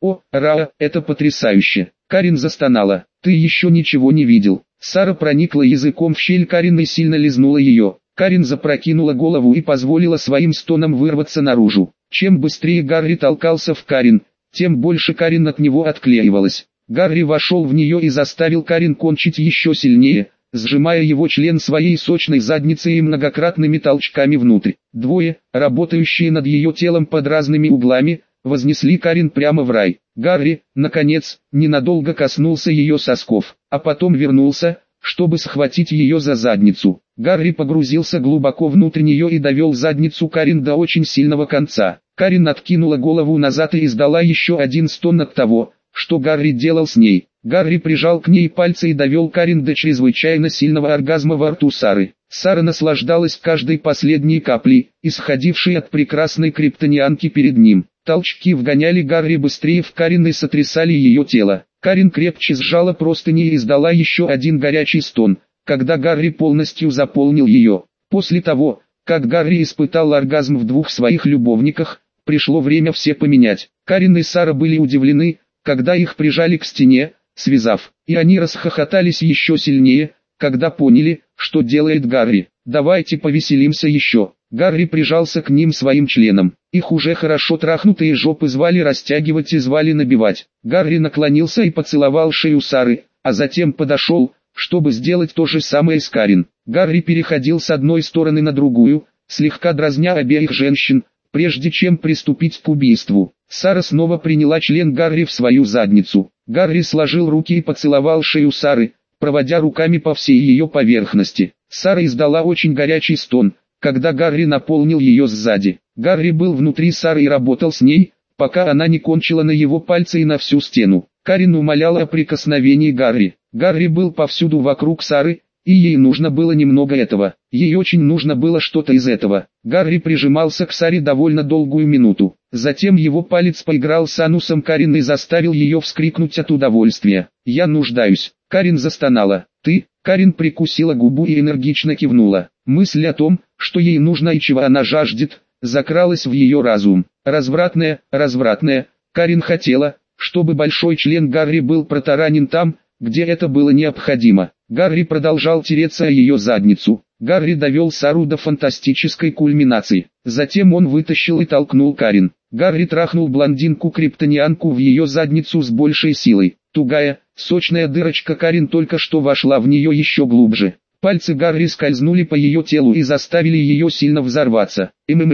О, Ра, это потрясающе. Карин застонала. Ты еще ничего не видел. Сара проникла языком в щель Карин и сильно лизнула ее. Карин запрокинула голову и позволила своим стонам вырваться наружу. Чем быстрее Гарри толкался в Карин, тем больше Карин от него отклеивалась. Гарри вошел в нее и заставил Карин кончить еще сильнее, сжимая его член своей сочной задницей и многократными толчками внутрь. Двое, работающие над ее телом под разными углами, вознесли Карин прямо в рай. Гарри, наконец, ненадолго коснулся ее сосков, а потом вернулся, чтобы схватить ее за задницу. Гарри погрузился глубоко внутрь нее и довел задницу Карин до очень сильного конца. Карин откинула голову назад и издала еще один стон от того, что Гарри делал с ней. Гарри прижал к ней пальцы и довел Карин до чрезвычайно сильного оргазма во рту Сары. Сара наслаждалась каждой последней каплей, исходившей от прекрасной криптонианки перед ним. Толчки вгоняли Гарри быстрее в Карин и сотрясали ее тело. Карин крепче сжала простыни и издала еще один горячий стон, когда Гарри полностью заполнил ее. После того, как Гарри испытал оргазм в двух своих любовниках, пришло время все поменять. Карин и Сара были удивлены, когда их прижали к стене, связав, и они расхохотались еще сильнее, когда поняли, что делает Гарри. «Давайте повеселимся еще». Гарри прижался к ним своим членом. Их уже хорошо трахнутые жопы звали растягивать и звали набивать. Гарри наклонился и поцеловал шею Сары, а затем подошел, чтобы сделать то же самое с Карин. Гарри переходил с одной стороны на другую, слегка дразня обеих женщин, прежде чем приступить к убийству. Сара снова приняла член Гарри в свою задницу. Гарри сложил руки и поцеловал шею Сары, проводя руками по всей ее поверхности. Сара издала очень горячий стон, когда Гарри наполнил ее сзади. Гарри был внутри Сары и работал с ней, пока она не кончила на его пальцы и на всю стену. Карин умоляла о прикосновении Гарри. Гарри был повсюду вокруг Сары, и ей нужно было немного этого. Ей очень нужно было что-то из этого. Гарри прижимался к Саре довольно долгую минуту. Затем его палец поиграл с анусом Карин и заставил ее вскрикнуть от удовольствия. «Я нуждаюсь». Карин застонала. «Ты?» Карин прикусила губу и энергично кивнула. Мысль о том, что ей нужно и чего она жаждет, закралась в ее разум. Развратная. Карин хотела, чтобы большой член Гарри был протаранен там, где это было необходимо. Гарри продолжал тереться о ее задницу. Гарри довел Сару до фантастической кульминации. Затем он вытащил и толкнул Карин. Гарри трахнул блондинку-криптонианку в ее задницу с большей силой. Тугая, сочная дырочка Карин только что вошла в нее еще глубже. Пальцы Гарри скользнули по ее телу и заставили ее сильно взорваться.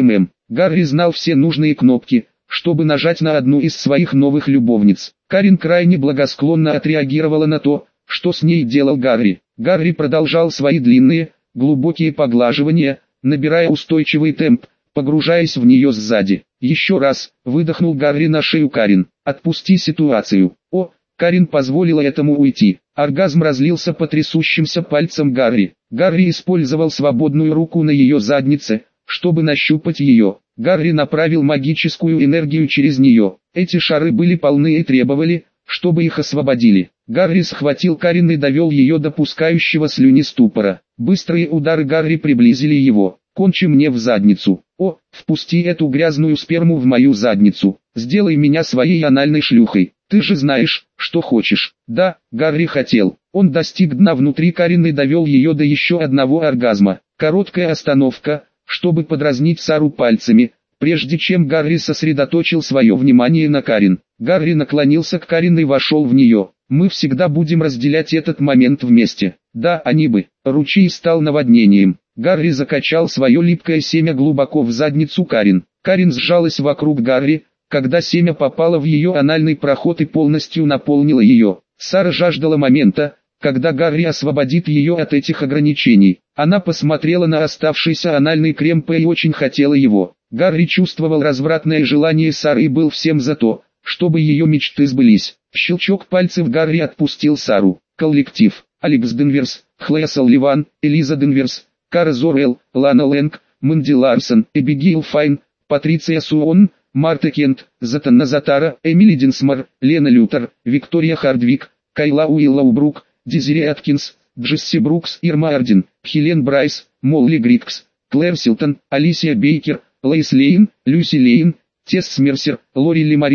Гарри знал все нужные кнопки, чтобы нажать на одну из своих новых любовниц. Карин крайне благосклонно отреагировала на то, что с ней делал Гарри. Гарри продолжал свои длинные, глубокие поглаживания, набирая устойчивый темп, погружаясь в нее сзади. Еще раз, выдохнул Гарри на шею Карин. «Отпусти ситуацию». О, Карин позволила этому уйти. Оргазм разлился по трясущимся пальцам Гарри. Гарри использовал свободную руку на ее заднице, чтобы нащупать ее. Гарри направил магическую энергию через нее. Эти шары были полны и требовали, чтобы их освободили. Гарри схватил Карин и довел ее до пускающего слюни ступора. Быстрые удары Гарри приблизили его. «Кончи мне в задницу». «О, впусти эту грязную сперму в мою задницу. Сделай меня своей анальной шлюхой. Ты же знаешь, что хочешь». Да, Гарри хотел. Он достиг дна внутри Карин и довел ее до еще одного оргазма. Короткая остановка, чтобы подразнить Сару пальцами, прежде чем Гарри сосредоточил свое внимание на Карин. Гарри наклонился к Карин и вошел в нее. «Мы всегда будем разделять этот момент вместе». Да, они бы. Ручей стал наводнением. Гарри закачал свое липкое семя глубоко в задницу Карин. Карин сжалась вокруг Гарри, когда семя попало в ее анальный проход и полностью наполнило ее. Сара жаждала момента, когда Гарри освободит ее от этих ограничений. Она посмотрела на оставшийся анальный крем и очень хотела его. Гарри чувствовал развратное желание Сары и был всем за то, чтобы ее мечты сбылись. Щелчок пальцев Гарри отпустил Сару. Коллектив. Алекс Денверс, Хлоя Салливан, Элиза Денверс, Кара Зорел, Лана Лэнг, Мэнди Ларсон, Эбигейл Файн, Патриция Суон, Марта Кент, Затанна Затара, Эмили Динсмор, Лена Лютер, Виктория Хардвик, Кайла Уиллоубрук, Дезири Аткинс, Джесси Брукс, Ирма Ардин, Хелен Брайс, Молли Грикс, Клэр Силтон, Алисия Бейкер, Лейс Лейн, Люси Лейн, Тесс Мерсер, Лори Ли Марис,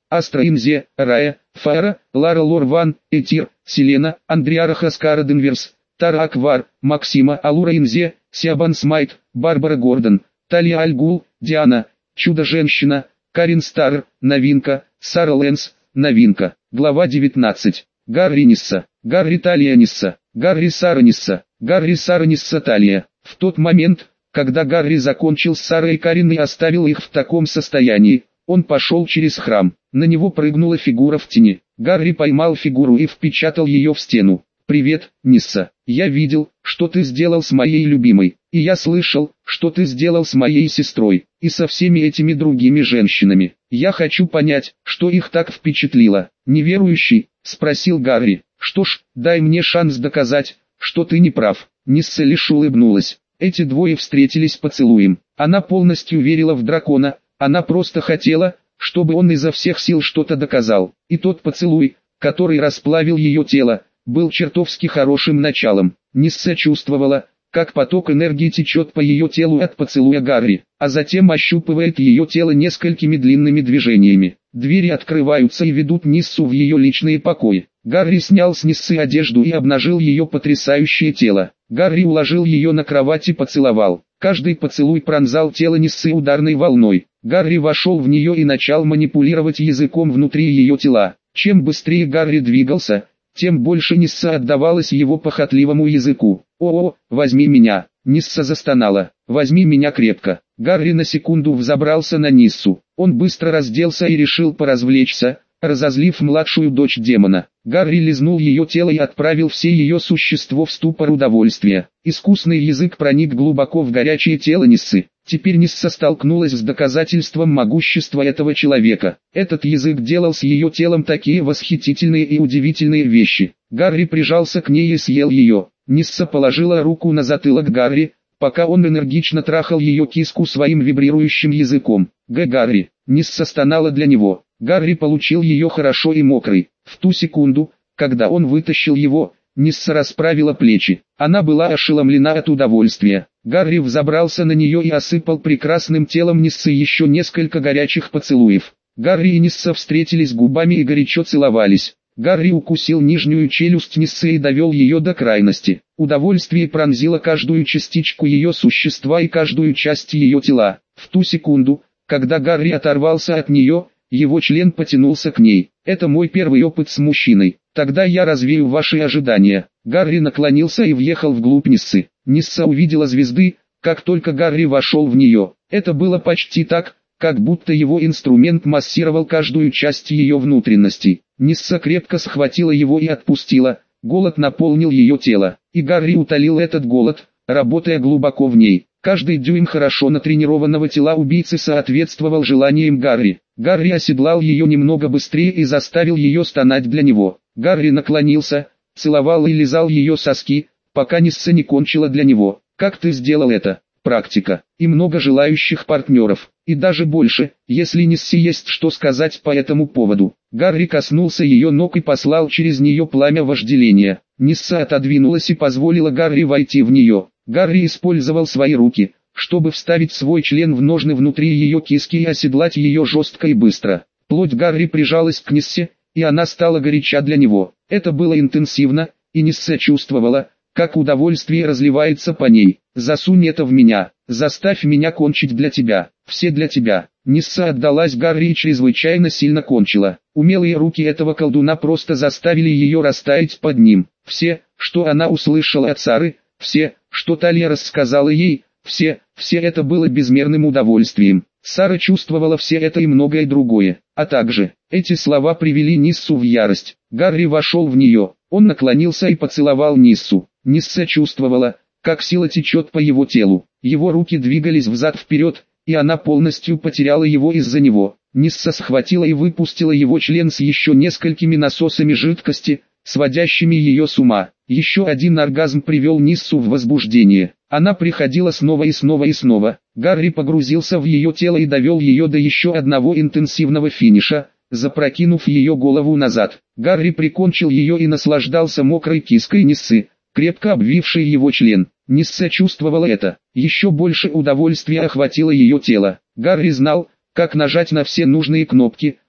Астра Инзе, Рая, Фаера, Лара Лорван, Этир, Селена, Андриара Хаскара Денверс, Тара Аквар, Максима Алура Инзе, Сиабан Смайт, Барбара Гордон, Талия Альгул, Диана, Чудо-женщина, Карин Стар, новинка, Сара Лэнс, новинка. Глава 19. Гарри Нисса, Гарри Талия Нисса, Гарри Сара Нисса, Гарри Сара Нисса Талия. В тот момент, когда Гарри закончил с Сарой и Карин и оставил их в таком состоянии, он пошел через храм. На него прыгнула фигура в тени. Гарри поймал фигуру и впечатал ее в стену. «Привет, Нисса. Я видел, что ты сделал с моей любимой, и я слышал, что ты сделал с моей сестрой, и со всеми этими другими женщинами. Я хочу понять, что их так впечатлило». «Неверующий?» — спросил Гарри. «Что ж, дай мне шанс доказать, что ты не прав». Нисса лишь улыбнулась. Эти двое встретились поцелуем. Она полностью верила в дракона, она просто хотела, чтобы он изо всех сил что-то доказал. И тот поцелуй, который расплавил ее тело, был чертовски хорошим началом. Нисса чувствовала, как поток энергии течет по ее телу от поцелуя Гарри, а затем ощупывает ее тело несколькими длинными движениями. Двери открываются и ведут Ниссу в ее личные покои. Гарри снял с Ниссы одежду и обнажил ее потрясающее тело. Гарри уложил ее на кровать и поцеловал. Каждый поцелуй пронзал тело Ниссы ударной волной. Гарри вошел в нее и начал манипулировать языком внутри ее тела. Чем быстрее Гарри двигался, тем больше Нисса отдавалась его похотливому языку. «О, возьми меня!» Нисса застонала. «Возьми меня крепко!» Гарри на секунду взобрался на Ниссу. Он быстро разделся и решил поразвлечься, разозлив младшую дочь демона. Гарри лизнул ее тело и отправил все ее существо в ступор удовольствия. Искусный язык проник глубоко в горячее тело Ниссы. Теперь Нисса столкнулась с доказательством могущества этого человека. Этот язык делал с ее телом такие восхитительные и удивительные вещи. Гарри прижался к ней и съел ее. Нисса положила руку на затылок Гарри, пока он энергично трахал ее киску своим вибрирующим языком. Гарри. Нисса стонала для него. Гарри получил ее хорошо и мокрой. В ту секунду, когда он вытащил его, Нисса расправила плечи. Она была ошеломлена от удовольствия. Гарри взобрался на нее и осыпал прекрасным телом Ниссы еще несколько горячих поцелуев. Гарри и Нисса встретились губами и горячо целовались. Гарри укусил нижнюю челюсть Ниссы и довел ее до крайности. Удовольствие пронзило каждую частичку ее существа и каждую часть ее тела. В ту секунду, когда Гарри оторвался от нее, его член потянулся к ней. «Это мой первый опыт с мужчиной. Тогда я развею ваши ожидания». Гарри наклонился и въехал вглубь Ниссы. Нисса увидела звезды, как только Гарри вошел в нее. Это было почти так, как будто его инструмент массировал каждую часть ее внутренностей. Нисса крепко схватила его и отпустила. Голод наполнил ее тело, и Гарри утолил этот голод, работая глубоко в ней. Каждый дюйм хорошо натренированного тела убийцы соответствовал желаниям Гарри. Гарри оседлал ее немного быстрее и заставил ее стонать для него. Гарри наклонился, целовал и лизал ее соски, пока Нисса не кончила для него. «Как ты сделал это?» «Практика. И много желающих партнеров. И даже больше, если Ниссе есть что сказать по этому поводу». Гарри коснулся ее ног и послал через нее пламя вожделения. Нисса отодвинулась и позволила Гарри войти в нее. Гарри использовал свои руки, чтобы вставить свой член в ножны внутри ее киски и оседлать ее жестко и быстро. Плоть Гарри прижалась к Ниссе, и она стала горяча для него. Это было интенсивно, и Нисса чувствовала, как удовольствие разливается по ней. «Засунь это в меня, заставь меня кончить для тебя, все для тебя». Нисса отдалась Гарри и чрезвычайно сильно кончила. Умелые руки этого колдуна просто заставили ее растаять под ним. Все, что она услышала от Сары, все, что Талия рассказала ей, все это было безмерным удовольствием. Сара чувствовала все это и многое другое. А также, эти слова привели Ниссу в ярость. Гарри вошел в нее, он наклонился и поцеловал Ниссу. Нисса чувствовала, как сила течет по его телу. Его руки двигались взад-вперед, и она полностью потеряла его из-за него. Нисса схватила и выпустила его член с еще несколькими насосами жидкости, сводящими ее с ума. Еще один оргазм привел Ниссу в возбуждение. Она приходила снова и снова и снова. Гарри погрузился в ее тело и довел ее до еще одного интенсивного финиша, запрокинув ее голову назад. Гарри прикончил ее и наслаждался мокрой киской Ниссы, крепко обвившей его член. Нисса чувствовала это. Еще больше удовольствия охватило ее тело. Гарри знал, как нажать на все нужные кнопки,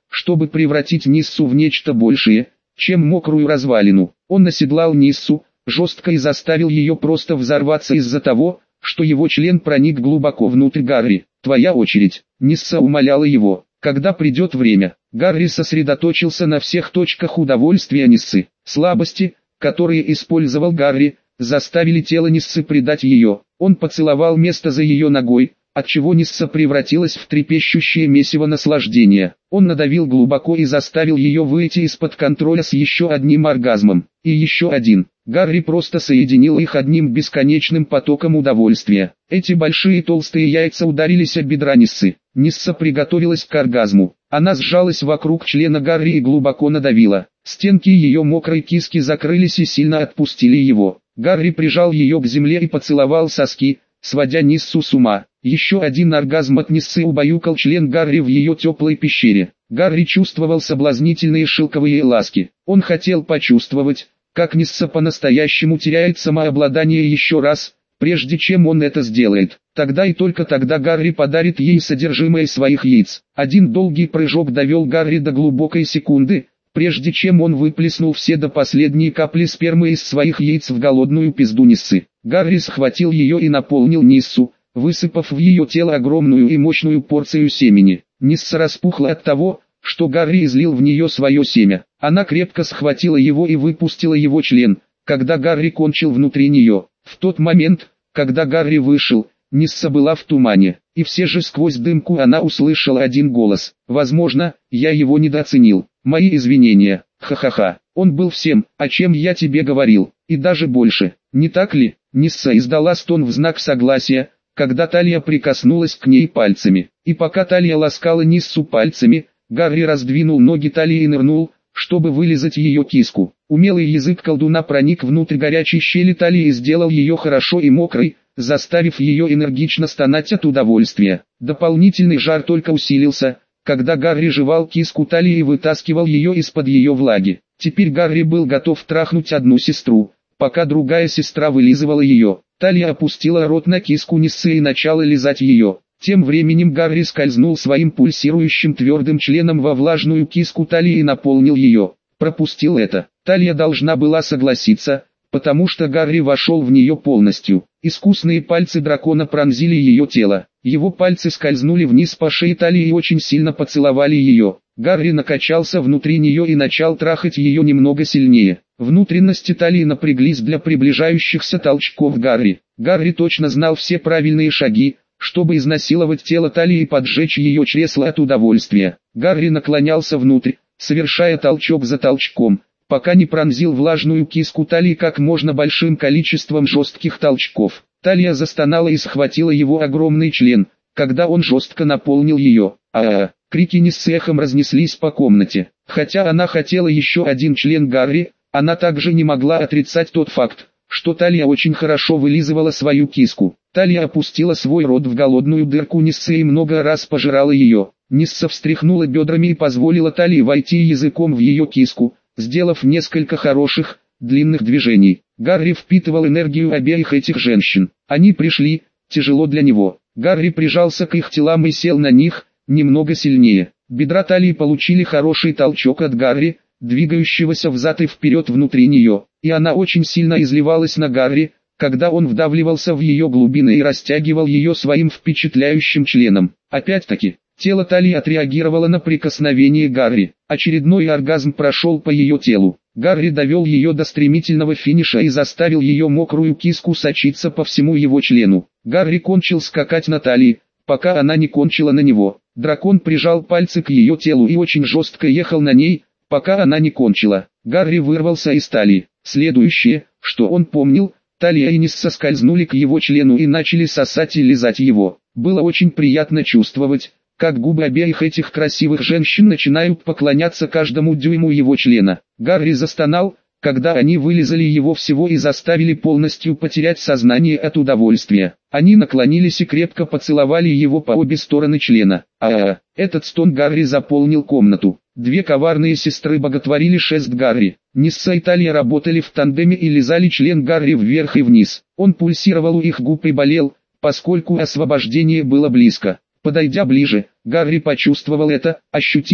чтобы превратить Ниссу в нечто большее, чем мокрую развалину. Он оседлал Ниссу, жестко и заставил ее просто взорваться из-за того, что его член проник глубоко внутрь Гарри. «Твоя очередь», — Нисса умоляла его. «Когда придет время». Гарри сосредоточился на всех точках удовольствия Ниссы. Слабости, которые использовал Гарри, заставили тело Ниссы предать ее. Он поцеловал место за ее ногой, отчего Нисса превратилась в трепещущее месиво наслаждения. Он надавил глубоко и заставил ее выйти из-под контроля с еще одним оргазмом. И еще один. Гарри просто соединил их одним бесконечным потоком удовольствия. Эти большие толстые яйца ударились о бедра Ниссы. Нисса приготовилась к оргазму. Она сжалась вокруг члена Гарри и глубоко надавила. Стенки ее мокрой киски закрылись и сильно отпустили его. Гарри прижал ее к земле и поцеловал соски, сводя Ниссу с ума. Еще один оргазм от Ниссы убаюкал член Гарри в ее теплой пещере. Гарри чувствовал соблазнительные шелковые ласки. Он хотел почувствовать, как Нисса по-настоящему теряет самообладание еще раз, прежде чем он это сделает. Тогда и только тогда Гарри подарит ей содержимое своих яиц. Один долгий прыжок довел Гарри до глубокой секунды, прежде чем он выплеснул все до последней капли спермы из своих яиц в голодную пизду Ниссы. Гарри схватил ее и наполнил Ниссу, высыпав в ее тело огромную и мощную порцию семени. Нисса распухла от того, что Гарри излил в нее свое семя. Она крепко схватила его и выпустила его член, когда Гарри кончил внутри нее. В тот момент, когда Гарри вышел, Нисса была в тумане, и все же сквозь дымку она услышала один голос. «Возможно, я его недооценил. Мои извинения. Ха-ха-ха. Он был всем, о чем я тебе говорил, и даже больше. Не так ли?» Нисса издала стон в знак согласия, когда Талия прикоснулась к ней пальцами. И пока Талия ласкала Ниссу пальцами, Гарри раздвинул ноги Талии и нырнул, чтобы вылизать ее киску. Умелый язык колдуна проник внутрь горячей щели Талии и сделал ее хорошо и мокрой, заставив ее энергично стонать от удовольствия. Дополнительный жар только усилился, когда Гарри жевал киску Талии и вытаскивал ее из-под ее влаги. Теперь Гарри был готов трахнуть одну сестру, пока другая сестра вылизывала ее. Талия опустила рот на киску Ниссы и начала лизать ее. Тем временем Гарри скользнул своим пульсирующим твердым членом во влажную киску Талии и наполнил ее. Пропустил это. Талия должна была согласиться, потому что Гарри вошел в нее полностью. Искусные пальцы дракона пронзили ее тело. Его пальцы скользнули вниз по шее Талии и очень сильно поцеловали ее. Гарри накачался внутри нее и начал трахать ее немного сильнее. Внутренности Талии напряглись для приближающихся толчков Гарри. Гарри точно знал все правильные шаги, чтобы изнасиловать тело Талии и поджечь ее чресло от удовольствия. Гарри наклонялся внутрь, совершая толчок за толчком, пока не пронзил влажную киску Талии как можно большим количеством жестких толчков. Талия застонала и схватила его огромный член, когда он жестко наполнил ее. Крики Ниссы эхом разнеслись по комнате. Хотя она хотела еще один член Гарри, она также не могла отрицать тот факт, что Талия очень хорошо вылизывала свою киску. Талия опустила свой рот в голодную дырку Ниссы и много раз пожирала ее. Нисса встряхнула бедрами и позволила Талии войти языком в ее киску, сделав несколько хороших, длинных движений. Гарри впитывал энергию обеих этих женщин. Они пришли, тяжело для него. Гарри прижался к их телам и сел на них, немного сильнее. Бедра Талии получили хороший толчок от Гарри, двигающегося взад и вперед внутри нее, и она очень сильно изливалась на Гарри, когда он вдавливался в ее глубины и растягивал ее своим впечатляющим членом. Опять-таки, тело Талии отреагировало на прикосновение Гарри. Очередной оргазм прошел по ее телу. Гарри довел ее до стремительного финиша и заставил ее мокрую киску сочиться по всему его члену. Гарри кончил скакать на Талии, пока она не кончила на него. Дракон прижал пальцы к ее телу и очень жестко ехал на ней, пока она не кончила. Гарри вырвался из Талии. Следующее, что он помнил, Талия и Нисса скользнули к его члену и начали сосать и лизать его. Было очень приятно чувствовать, как губы обеих этих красивых женщин начинают поклоняться каждому дюйму его члена. Гарри застонал, когда они вылизали его всего и заставили полностью потерять сознание от удовольствия. Они наклонились и крепко поцеловали его по обе стороны члена. Этот стон Гарри заполнил комнату. Две коварные сестры боготворили шест Гарри. Нисса и Талия работали в тандеме и лизали член Гарри вверх и вниз. Он пульсировал у их губ и болел, поскольку освобождение было близко. Подойдя ближе, Гарри почувствовал это, ощутил,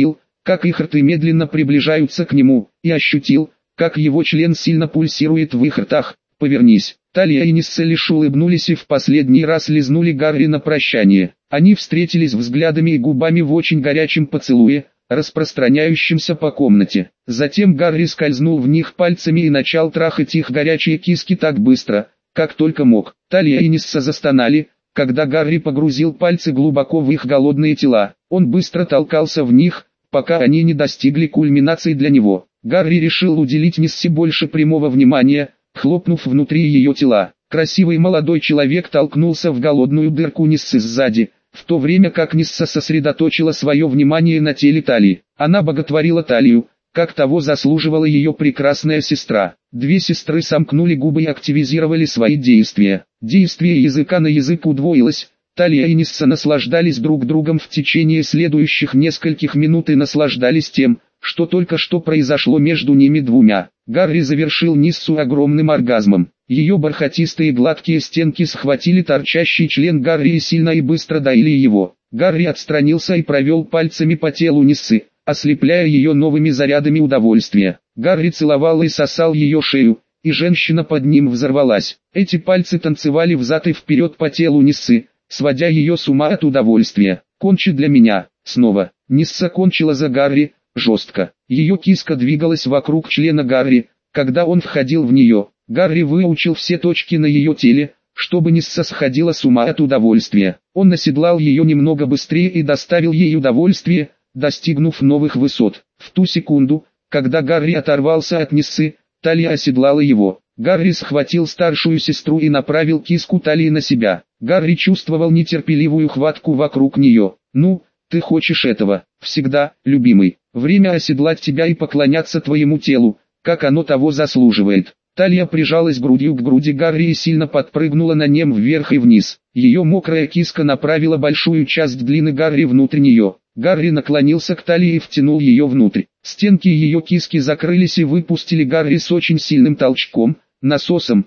как их рты медленно приближаются к нему, и ощутил, как его член сильно пульсирует в их ртах. «Повернись». Талия и Нисса лишь улыбнулись и в последний раз лизнули Гарри на прощание. Они встретились взглядами и губами в очень горячем поцелуе, распространяющемся по комнате. Затем Гарри скользнул в них пальцами и начал трахать их горячие киски так быстро, как только мог. Талия и Нисса застонали, когда Гарри погрузил пальцы глубоко в их голодные тела. Он быстро толкался в них, пока они не достигли кульминации для него. Гарри решил уделить Ниссе больше прямого внимания, хлопнув внутри ее тела. Красивый молодой человек толкнулся в голодную дырку Ниссы сзади, в то время как Нисса сосредоточила свое внимание на теле Талии. Она боготворила Талию, как того заслуживала ее прекрасная сестра. Две сестры сомкнули губы и активизировали свои действия. Действие языка на язык удвоилось. Талия и Нисса наслаждались друг другом в течение следующих нескольких минут и наслаждались тем, что только что произошло между ними двумя. Гарри завершил Ниссу огромным оргазмом. Ее бархатистые гладкие стенки схватили торчащий член Гарри и сильно и быстро доили его. Гарри отстранился и провел пальцами по телу Ниссы, ослепляя ее новыми зарядами удовольствия. Гарри целовал и сосал ее шею, и женщина под ним взорвалась. Эти пальцы танцевали взад и вперед по телу Ниссы, сводя ее с ума от удовольствия. «Кончи для меня». Снова. Нисса кончила за Гарри, жестко. Ее киска двигалась вокруг члена Гарри, когда он входил в нее. Гарри выучил все точки на ее теле, чтобы Нисса сходила с ума от удовольствия. Он оседлал ее немного быстрее и доставил ей удовольствие, достигнув новых высот. В ту секунду, когда Гарри оторвался от Ниссы, Талия оседлала его. Гарри схватил старшую сестру и направил киску Талии на себя. Гарри чувствовал нетерпеливую хватку вокруг нее. «Ну, ты хочешь этого? Всегда, любимый. Время оседлать тебя и поклоняться твоему телу, как оно того заслуживает». Талия прижалась грудью к груди Гарри и сильно подпрыгнула на нем вверх и вниз. Ее мокрая киска направила большую часть длины Гарри внутрь нее. Гарри наклонился к Талии и втянул ее внутрь. Стенки ее киски закрылись и выпустили Гарри с очень сильным толчком, насосом.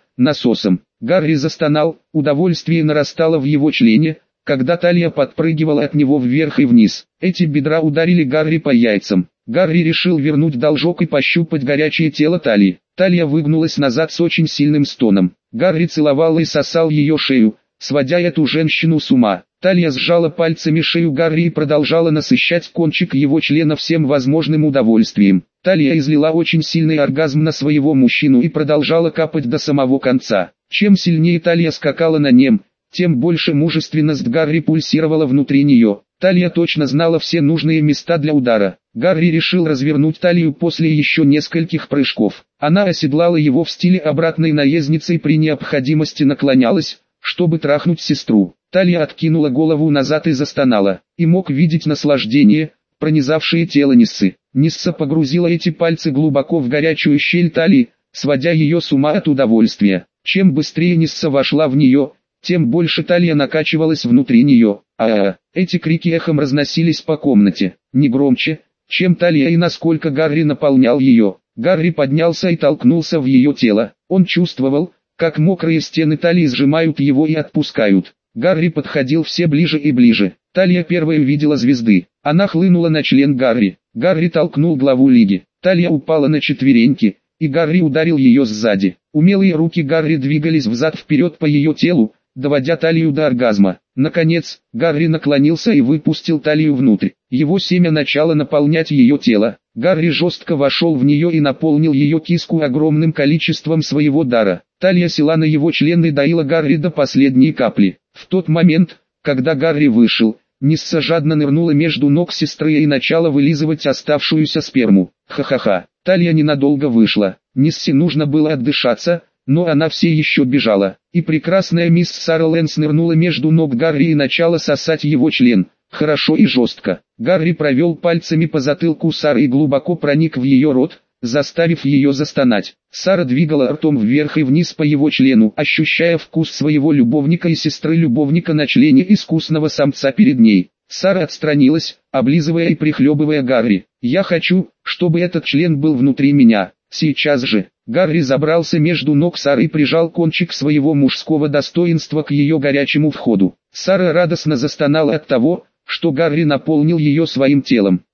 Гарри застонал, удовольствие нарастало в его члене, когда Талия подпрыгивала от него вверх и вниз. Эти бедра ударили Гарри по яйцам. Гарри решил вернуть должок и пощупать горячее тело Талии. Талия выгнулась назад с очень сильным стоном. Гарри целовал и сосал ее шею, сводя эту женщину с ума. Талия сжала пальцами шею Гарри и продолжала насыщать кончик его члена всем возможным удовольствием. Талия излила очень сильный оргазм на своего мужчину и продолжала капать до самого конца. Чем сильнее Талия скакала на нем, тем больше мужественность Гарри пульсировала внутри нее. Талия точно знала все нужные места для удара. Гарри решил развернуть Талию после еще нескольких прыжков. Она оседлала его в стиле обратной наездницы и при необходимости наклонялась, чтобы трахнуть сестру. Талия откинула голову назад и застонала, и мог видеть наслаждение, пронизавшее тело Ниссы. Нисса погрузила эти пальцы глубоко в горячую щель Талии, сводя ее с ума от удовольствия. Чем быстрее Нисса вошла в нее, тем больше Талия накачивалась внутри нее. Эти крики эхом разносились по комнате, не громче, чем Талия и насколько Гарри наполнял ее. Гарри поднялся и толкнулся в ее тело. Он чувствовал, как мокрые стены Талии сжимают его и отпускают. Гарри подходил все ближе и ближе. Талия первой увидела звезды. Она хлынула на член Гарри. Гарри толкнул главу лиги. Талия упала на четвереньки, и Гарри ударил ее сзади. Умелые руки Гарри двигались взад-вперед по ее телу, доводя Талию до оргазма. Наконец, Гарри наклонился и выпустил Талию внутрь. Его семя начало наполнять ее тело. Гарри жестко вошел в нее и наполнил ее киску огромным количеством своего дара. Талия села на его член и доила Гарри до последней капли. В тот момент, когда Гарри вышел, Нисса жадно нырнула между ног сестры и начала вылизывать оставшуюся сперму. Ха-ха-ха. Талия ненадолго вышла. Ниссе нужно было отдышаться, но она все еще бежала. И прекрасная мисс Сара Лэнс нырнула между ног Гарри и начала сосать его член. Хорошо и жестко. Гарри провел пальцами по затылку Сары и глубоко проник в ее рот, заставив ее застонать. Сара двигала ртом вверх и вниз по его члену, ощущая вкус своего любовника и сестры любовника на члене искусного самца перед ней. Сара отстранилась, облизывая и прихлебывая Гарри. «Я хочу, чтобы этот член был внутри меня, сейчас же». Гарри забрался между ног Сары и прижал кончик своего мужского достоинства к ее горячему входу. Сара радостно застонала от того, что Гарри наполнил ее своим телом.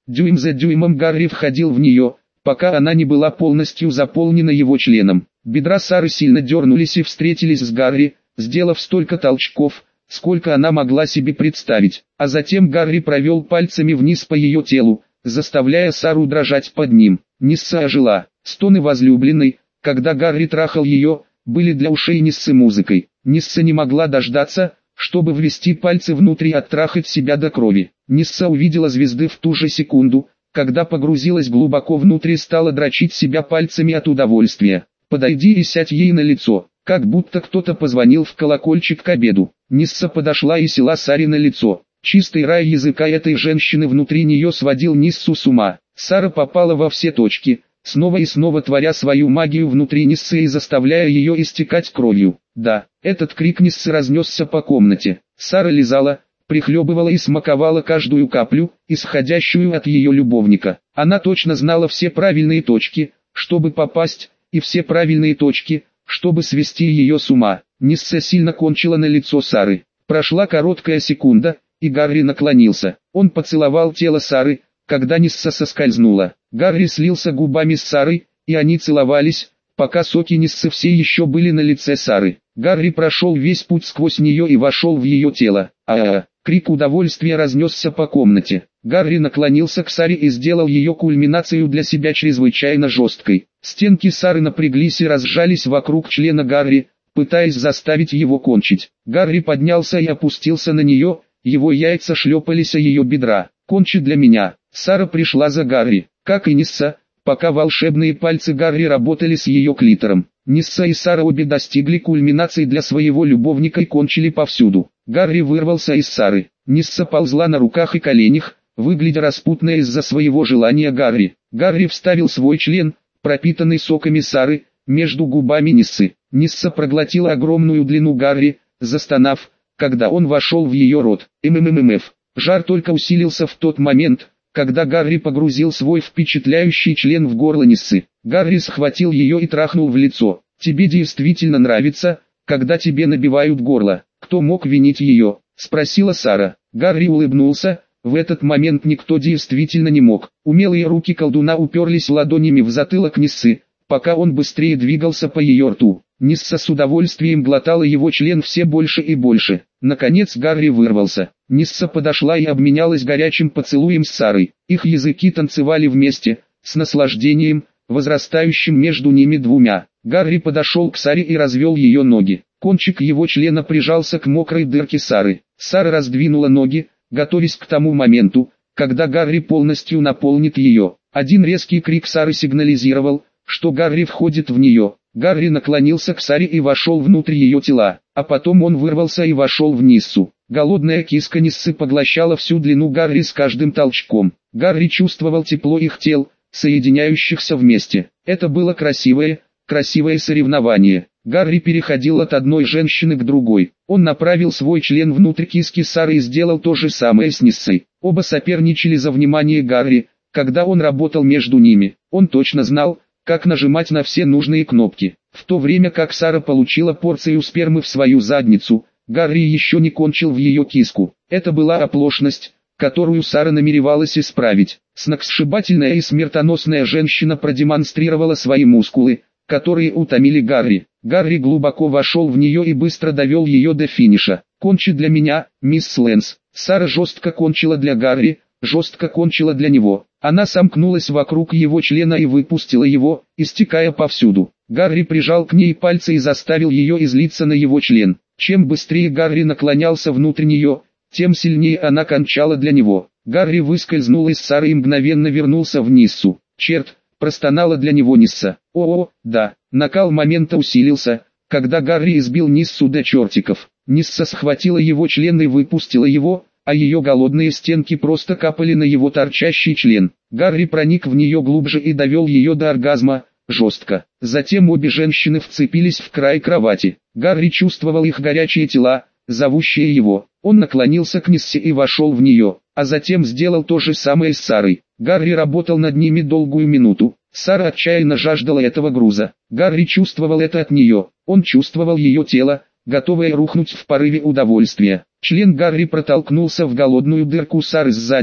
Дюйм за дюймом Гарри входил в нее, пока она не была полностью заполнена его членом. Бедра Сары сильно дернулись и встретились с Гарри, сделав столько толчков, сколько она могла себе представить. А затем Гарри провел пальцами вниз по ее телу, заставляя Сару дрожать под ним. Нисса ожила. Стоны возлюбленной, когда Гарри трахал ее, были для ушей Ниссы музыкой. Нисса не могла дождаться, чтобы ввести пальцы внутрь и оттрахать себя до крови. Нисса увидела звезды в ту же секунду, когда погрузилась глубоко внутрь и стала дрочить себя пальцами от удовольствия. «Подойди и сядь ей на лицо», как будто кто-то позвонил в колокольчик к обеду. Нисса подошла и села Саре на лицо. Чистый рай языка этой женщины внутри нее сводил Ниссу с ума. Сара попала во все точки, снова и снова творя свою магию внутри Ниссы и заставляя ее истекать кровью. Да, этот крик Ниссы разнесся по комнате. Сара лизала, прихлебывала и смаковала каждую каплю, исходящую от ее любовника. Она точно знала все правильные точки, чтобы попасть, и все правильные точки, чтобы свести ее с ума. Нисса сильно кончила на лицо Сары. Прошла короткая секунда, и Гарри наклонился. Он поцеловал тело Сары, когда Нисса соскользнула. Гарри слился губами с Сарой, и они целовались, пока соки Ниссы все еще были на лице Сары. Гарри прошел весь путь сквозь нее и вошел в ее тело. Крик удовольствия разнесся по комнате. Гарри наклонился к Саре и сделал ее кульминацию для себя чрезвычайно жесткой. Стенки Сары напряглись и разжались вокруг члена Гарри, пытаясь заставить его кончить. Гарри поднялся и опустился на нее, его яйца шлепались о ее бедра. «Кончи для меня». Сара пришла за Гарри, как и Нисса, пока волшебные пальцы Гарри работали с ее клитором. Нисса и Сара обе достигли кульминации для своего любовника и кончили повсюду. Гарри вырвался из Сары. Нисса ползла на руках и коленях, выглядя распутно из-за своего желания Гарри. Гарри вставил свой член, пропитанный соками Сары, между губами Ниссы. Нисса проглотила огромную длину Гарри, застонав, когда он вошел в ее рот. МММФ. Жар только усилился в тот момент, когда Гарри погрузил свой впечатляющий член в горло Ниссы. Гарри схватил ее и трахнул в лицо. «Тебе действительно нравится, когда тебе набивают горло?» «Кто мог винить ее?» — спросила Сара. Гарри улыбнулся. В этот момент никто действительно не мог. Умелые руки колдуна уперлись ладонями в затылок Ниссы, пока он быстрее двигался по ее рту. Нисса с удовольствием глотала его член все больше и больше. Наконец Гарри вырвался. Нисса подошла и обменялась горячим поцелуем с Сарой. Их языки танцевали вместе, с наслаждением, возрастающим между ними двумя. Гарри подошел к Саре и развел ее ноги. Кончик его члена прижался к мокрой дырке Сары. Сара раздвинула ноги, готовясь к тому моменту, когда Гарри полностью наполнит ее. Один резкий крик Сары сигнализировал, что Гарри входит в нее. Гарри наклонился к Саре и вошел внутрь ее тела, а потом он вырвался и вошел в Ниссу. Голодная киска Ниссы поглощала всю длину Гарри с каждым толчком. Гарри чувствовал тепло их тел, соединяющихся вместе. Это было красивое соревнование. Гарри переходил от одной женщины к другой. Он направил свой член внутрь киски Сары и сделал то же самое с Ниссой. Оба соперничали за внимание Гарри, когда он работал между ними. Он точно знал, как нажимать на все нужные кнопки. В то время как Сара получила порцию спермы в свою задницу, Гарри еще не кончил в ее киску. Это была оплошность, которую Сара намеревалась исправить. Сногсшибательная и смертоносная женщина продемонстрировала свои мускулы, которые утомили Гарри. Гарри глубоко вошел в нее и быстро довел ее до финиша. «Кончи для меня, мисс Лэнс». Сара жестко кончила для Гарри, жестко кончила для него. Она сомкнулась вокруг его члена и выпустила его, истекая повсюду. Гарри прижал к ней пальцы и заставил ее излиться на его член. Чем быстрее Гарри наклонялся внутрь нее, тем сильнее она кончала для него. Гарри выскользнул из Сары и мгновенно вернулся в Ниссу. «Черт!» – простонала для него Нисса. «О, да!» Накал момента усилился, когда Гарри избил Ниссу до чертиков. Нисса схватила его член и выпустила его, а ее голодные стенки просто капали на его торчащий член. Гарри проник в нее глубже и довел ее до оргазма, жестко. Затем обе женщины вцепились в край кровати. Гарри чувствовал их горячие тела, зовущие его. Он наклонился к Ниссе и вошел в нее, а затем сделал то же самое с Сарой. Гарри работал над ними долгую минуту. Сара отчаянно жаждала этого груза. Гарри чувствовал это от нее. Он чувствовал ее тело, готовое рухнуть в порыве удовольствия. Член Гарри протолкнулся в голодную дырку Сары сзади,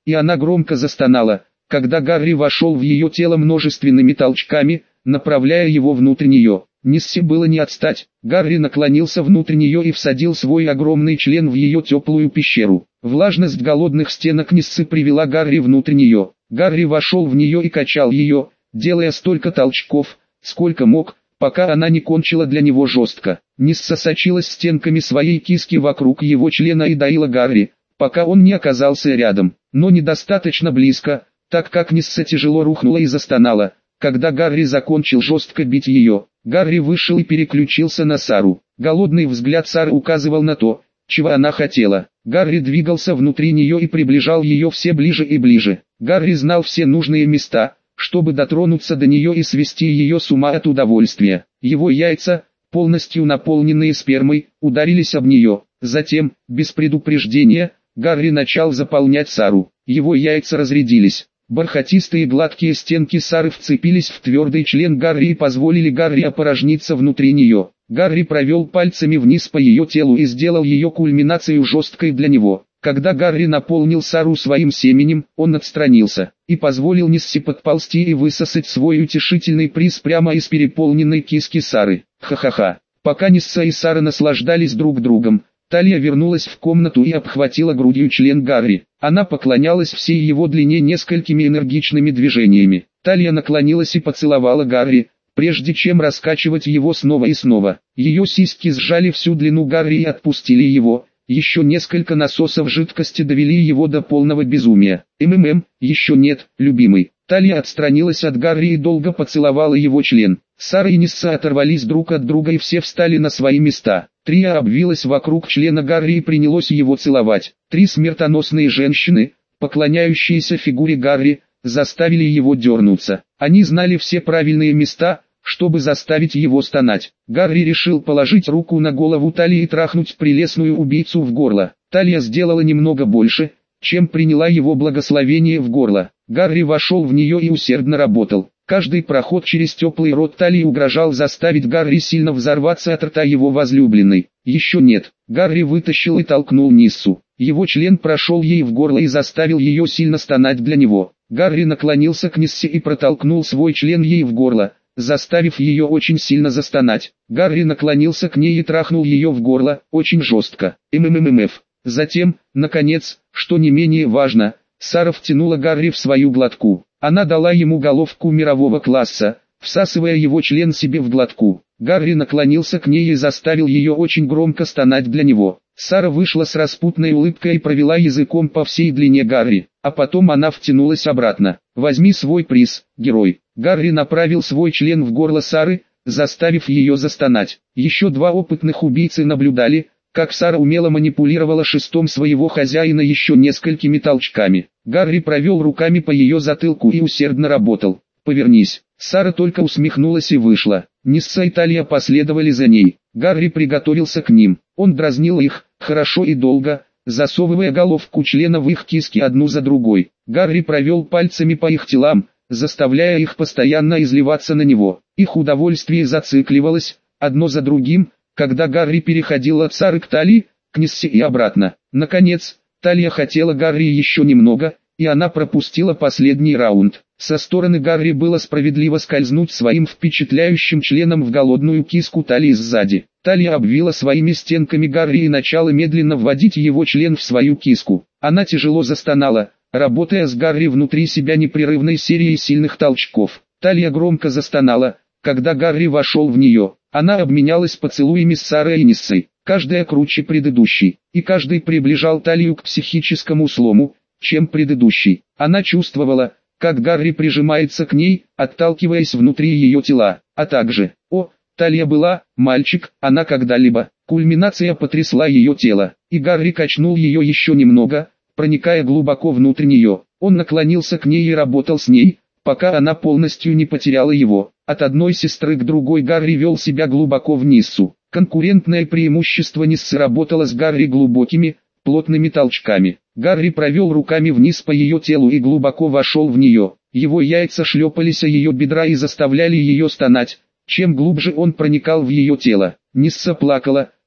и она громко застонала, когда Гарри вошел в ее тело множественными толчками, направляя его внутрь нее. Нисси было не отстать. Гарри наклонился внутрь нее и всадил свой огромный член в ее теплую пещеру. Влажность голодных стенок Ниссы привела Гарри внутрь нее. Гарри вошел в нее и качал ее, делая столько толчков, сколько мог, пока она не кончила для него жестко. Нисса сочилась стенками своей киски вокруг его члена и доила Гарри, пока он не оказался рядом, но недостаточно близко, так как Нисса тяжело рухнула и застонала. Когда Гарри закончил жестко бить ее, Гарри вышел и переключился на Сару. Голодный взгляд Сары указывал на то, чего она хотела. Гарри двигался внутри нее и приближал ее все ближе и ближе. Гарри знал все нужные места, чтобы дотронуться до нее и свести ее с ума от удовольствия. Его яйца, полностью наполненные спермой, ударились об нее. Затем, без предупреждения, Гарри начал заполнять Сару. Его яйца разрядились. Бархатистые гладкие стенки Сары вцепились в твердый член Гарри и позволили Гарри опорожниться внутри нее. Гарри провел пальцами вниз по ее телу и сделал ее кульминацию жесткой для него. Когда Гарри наполнил Сару своим семенем, он отстранился и позволил Нисси подползти и высосать свой утешительный приз прямо из переполненной киски Сары. Ха-ха-ха. Пока Нисса и Сара наслаждались друг другом, Талия вернулась в комнату и обхватила грудью член Гарри. Она поклонялась всей его длине несколькими энергичными движениями. Талия наклонилась и поцеловала Гарри, прежде чем раскачивать его снова и снова. Ее сиськи сжали всю длину Гарри и отпустили его. Еще несколько насосов жидкости довели его до полного безумия. Еще нет, любимый. Талия отстранилась от Гарри и долго поцеловала его член. Сара и Нисса оторвались друг от друга и все встали на свои места. Трия обвилась вокруг члена Гарри и принялось его целовать. Три смертоносные женщины, поклоняющиеся фигуре Гарри, заставили его дернуться. Они знали все правильные места, чтобы заставить его стонать. Гарри решил положить руку на голову Талии и трахнуть прелестную убийцу в горло. Талия сделала немного больше, чем приняла его благословение в горло. Гарри вошел в нее и усердно работал. Каждый проход через теплый рот Талии угрожал заставить Гарри сильно взорваться от рта его возлюбленной. Еще нет. Гарри вытащил и толкнул Ниссу. Его член прошел ей в горло и заставил ее сильно стонать для него. Гарри наклонился к Ниссе и протолкнул свой член ей в горло, заставив ее очень сильно застонать. Гарри наклонился к ней и трахнул ее в горло, очень жестко. Затем, наконец, что не менее важно, Сара втянула Гарри в свою глотку. Она дала ему головку мирового класса, всасывая его член себе в глотку. Гарри наклонился к ней и заставил ее очень громко стонать для него. Сара вышла с распутной улыбкой и провела языком по всей длине Гарри, а потом она втянулась обратно. «Возьми свой приз, герой». Гарри направил свой член в горло Сары, заставив ее застонать. Еще два опытных убийцы наблюдали, как Сара умело манипулировала шестом своего хозяина еще несколькими толчками. Гарри провел руками по ее затылку и усердно работал. «Повернись». Сара только усмехнулась и вышла. Нисса и Талия последовали за ней. Гарри приготовился к ним. Он дразнил их, хорошо и долго, засовывая головку члена в их киски одну за другой. Гарри провел пальцами по их телам, заставляя их постоянно изливаться на него. Их удовольствие зацикливалось, одно за другим, когда Гарри переходил от Сары к Талии, к Ниссе и обратно. Наконец, Талия хотела Гарри еще немного, и она пропустила последний раунд. Со стороны Гарри было справедливо скользнуть своим впечатляющим членом в голодную киску Талии сзади. Талия обвила своими стенками Гарри и начала медленно вводить его член в свою киску. Она тяжело застонала, работая с Гарри внутри себя непрерывной серией сильных толчков. Талия громко застонала, когда Гарри вошел в нее. Она обменялась поцелуями с Сарой и Ниссой, каждая круче предыдущей, и каждый приближал Талию к психическому слому, чем предыдущий. Она чувствовала, как Гарри прижимается к ней, отталкиваясь внутри ее тела, а также, Талия была, мальчик, она когда-либо. Кульминация потрясла ее тело, и Гарри качнул ее еще немного, проникая глубоко внутрь нее. Он наклонился к ней и работал с ней, пока она полностью не потеряла его. От одной сестры к другой Гарри вел себя глубоко в Ниссу. Конкурентное преимущество Ниссы работало с Гарри глубокими, плотными толчками. Гарри провел руками вниз по ее телу и глубоко вошел в нее. Его яйца шлепались о ее бедра и заставляли ее стонать. Чем глубже он проникал в ее тело, Нисса плакала,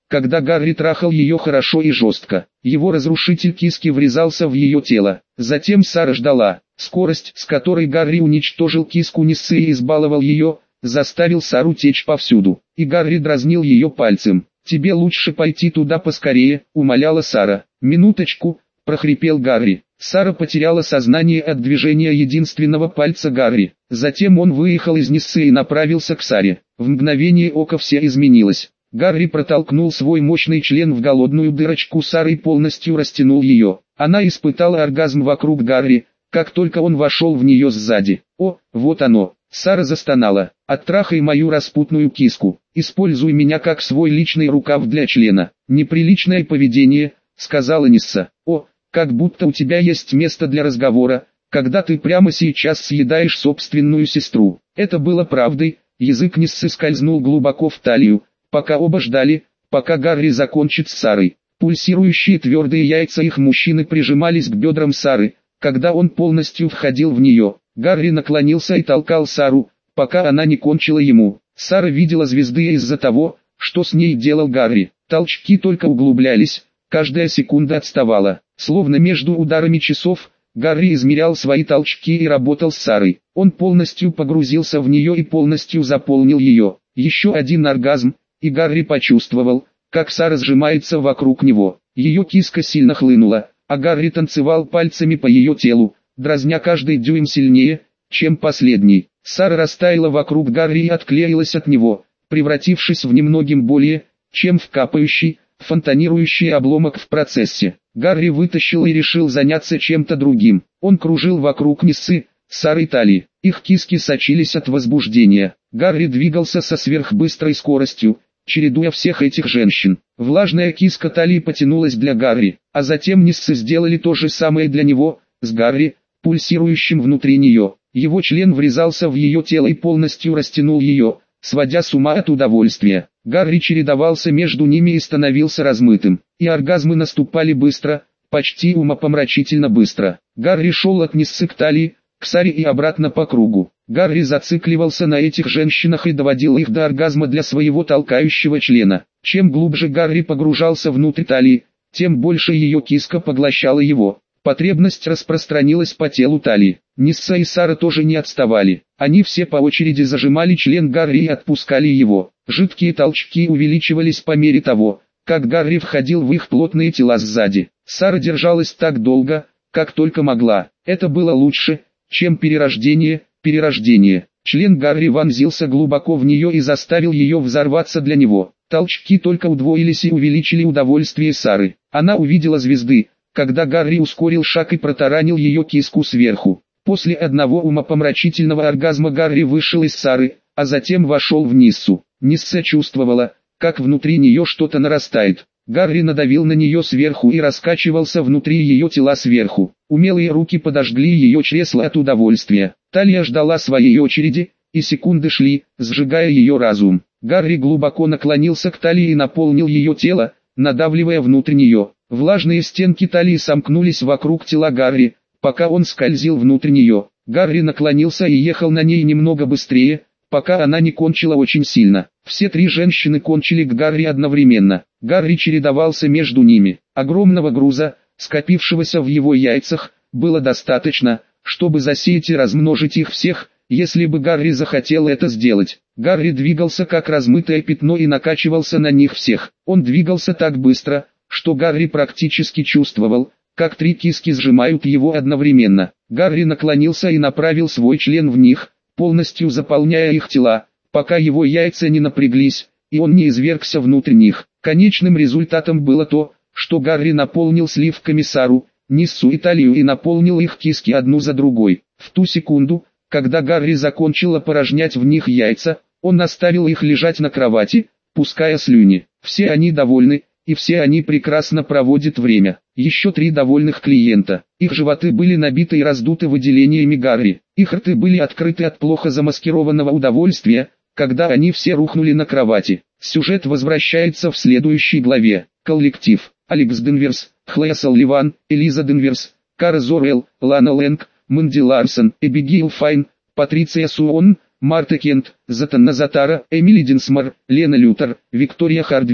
когда Гарри трахал ее хорошо и жестко. Его разрушитель киски врезался в ее тело. Затем Сара ждала. Скорость, с которой Гарри уничтожил киску Ниссы и избаловал ее, заставил Сару течь повсюду. И Гарри дразнил ее пальцем. «Тебе лучше пойти туда поскорее», — умоляла Сара. «Минуточку», — прохрипел Гарри. Сара потеряла сознание от движения единственного пальца Гарри. Затем он выехал из Ниссы и направился к Саре. В мгновение ока все изменилось. Гарри протолкнул свой мощный член в голодную дырочку Сары и полностью растянул ее. Она испытала оргазм вокруг Гарри, как только он вошел в нее сзади. «О, вот оно!» Сара застонала. «Оттрахай мою распутную киску. Используй меня как свой личный рукав для члена». «Неприличное поведение», — сказала Нисса. «О, как будто у тебя есть место для разговора, когда ты прямо сейчас съедаешь собственную сестру». Это было правдой. Язык Ниссы скользнул глубоко в талию, пока оба ждали, пока Гарри закончит с Сарой. Пульсирующие твердые яйца их мужчины прижимались к бедрам Сары, когда он полностью входил в нее. Гарри наклонился и толкал Сару, пока она не кончила ему. Сара видела звезды из-за того, что с ней делал Гарри. Толчки только углублялись, каждая секунда отставала. Словно между ударами часов, Гарри измерял свои толчки и работал с Сарой. Он полностью погрузился в нее и полностью заполнил ее. Еще один оргазм, и Гарри почувствовал, как Сара сжимается вокруг него. Ее киска сильно хлынула, а Гарри танцевал пальцами по ее телу, дразня каждый дюйм сильнее, чем последний. Сара растаяла вокруг Гарри и отклеилась от него, превратившись в немногим более, чем в капающий, фонтанирующий обломок в процессе. Гарри вытащил и решил заняться чем-то другим. Он кружил вокруг Ниссы, Сары и талии. Их киски сочились от возбуждения. Гарри двигался со сверхбыстрой скоростью, чередуя всех этих женщин. Влажная киска талии потянулась для Гарри, а затем Ниссы сделали то же самое для него, с Гарри, пульсирующим внутри нее. Его член врезался в ее тело и полностью растянул ее, сводя с ума от удовольствия. Гарри чередовался между ними и становился размытым, и оргазмы наступали быстро, почти умопомрачительно быстро. Гарри шел от Ниссы к талии, к Саре и обратно по кругу. Гарри зацикливался на этих женщинах и доводил их до оргазма для своего толкающего члена. Чем глубже Гарри погружался внутрь талии, тем больше ее киска поглощала его. Потребность распространилась по телу талии. Нисса и Сара тоже не отставали. Они все по очереди зажимали член Гарри и отпускали его. Жидкие толчки увеличивались по мере того, как Гарри входил в их плотные тела сзади. Сара держалась так долго, как только могла. Это было лучше, чем перерождение. Член Гарри вонзился глубоко в нее и заставил ее взорваться для него. Толчки только удвоились и увеличили удовольствие Сары. Она увидела звезды, когда Гарри ускорил шаг и протаранил ее киску сверху. После одного умопомрачительного оргазма Гарри вышел из Сары, а затем вошел в Ниссу. Нисса чувствовала, как внутри нее что-то нарастает. Гарри надавил на нее сверху и раскачивался внутри ее тела сверху. Умелые руки подожгли ее чресло от удовольствия. Талия ждала своей очереди, и секунды шли, сжигая ее разум. Гарри глубоко наклонился к талии и наполнил ее тело, надавливая внутрь нее. Влажные стенки талии сомкнулись вокруг тела Гарри, пока он скользил внутрь нее. Гарри наклонился и ехал на ней немного быстрее, пока она не кончила очень сильно. Все три женщины кончили к Гарри одновременно. Гарри чередовался между ними. Огромного груза, скопившегося в его яйцах, было достаточно, чтобы засеять и размножить их всех, если бы Гарри захотел это сделать. Гарри двигался как размытое пятно и накачивался на них всех. Он двигался так быстро, что Гарри практически чувствовал, как три киски сжимают его одновременно. Гарри наклонился и направил свой член в них, полностью заполняя их тела, пока его яйца не напряглись, и он не извергся внутрь них. Конечным результатом было то, что Гарри наполнил сливками Сару, Ниссу и талию и наполнил их киски одну за другой. В ту секунду, когда Гарри закончил опорожнять в них яйца, он оставил их лежать на кровати, пуская слюни. Все они довольны, и все они прекрасно проводят время. Еще три довольных клиента. Их животы были набиты и раздуты выделениями Гарри. Их рты были открыты от плохо замаскированного удовольствия, когда они все рухнули на кровати. Сюжет возвращается в следующей главе. Коллектив. Алекс Денверс, Хлоя Салливан, Элиза Денверс, Кара Зорел, Лана Лэнг, Мэнди Ларсон, Эбигейл Файн, Патриция Суон, Марта Кент, Затанна Затара, Эмили Динсмор, Лена Лютер, Виктория Хардвик,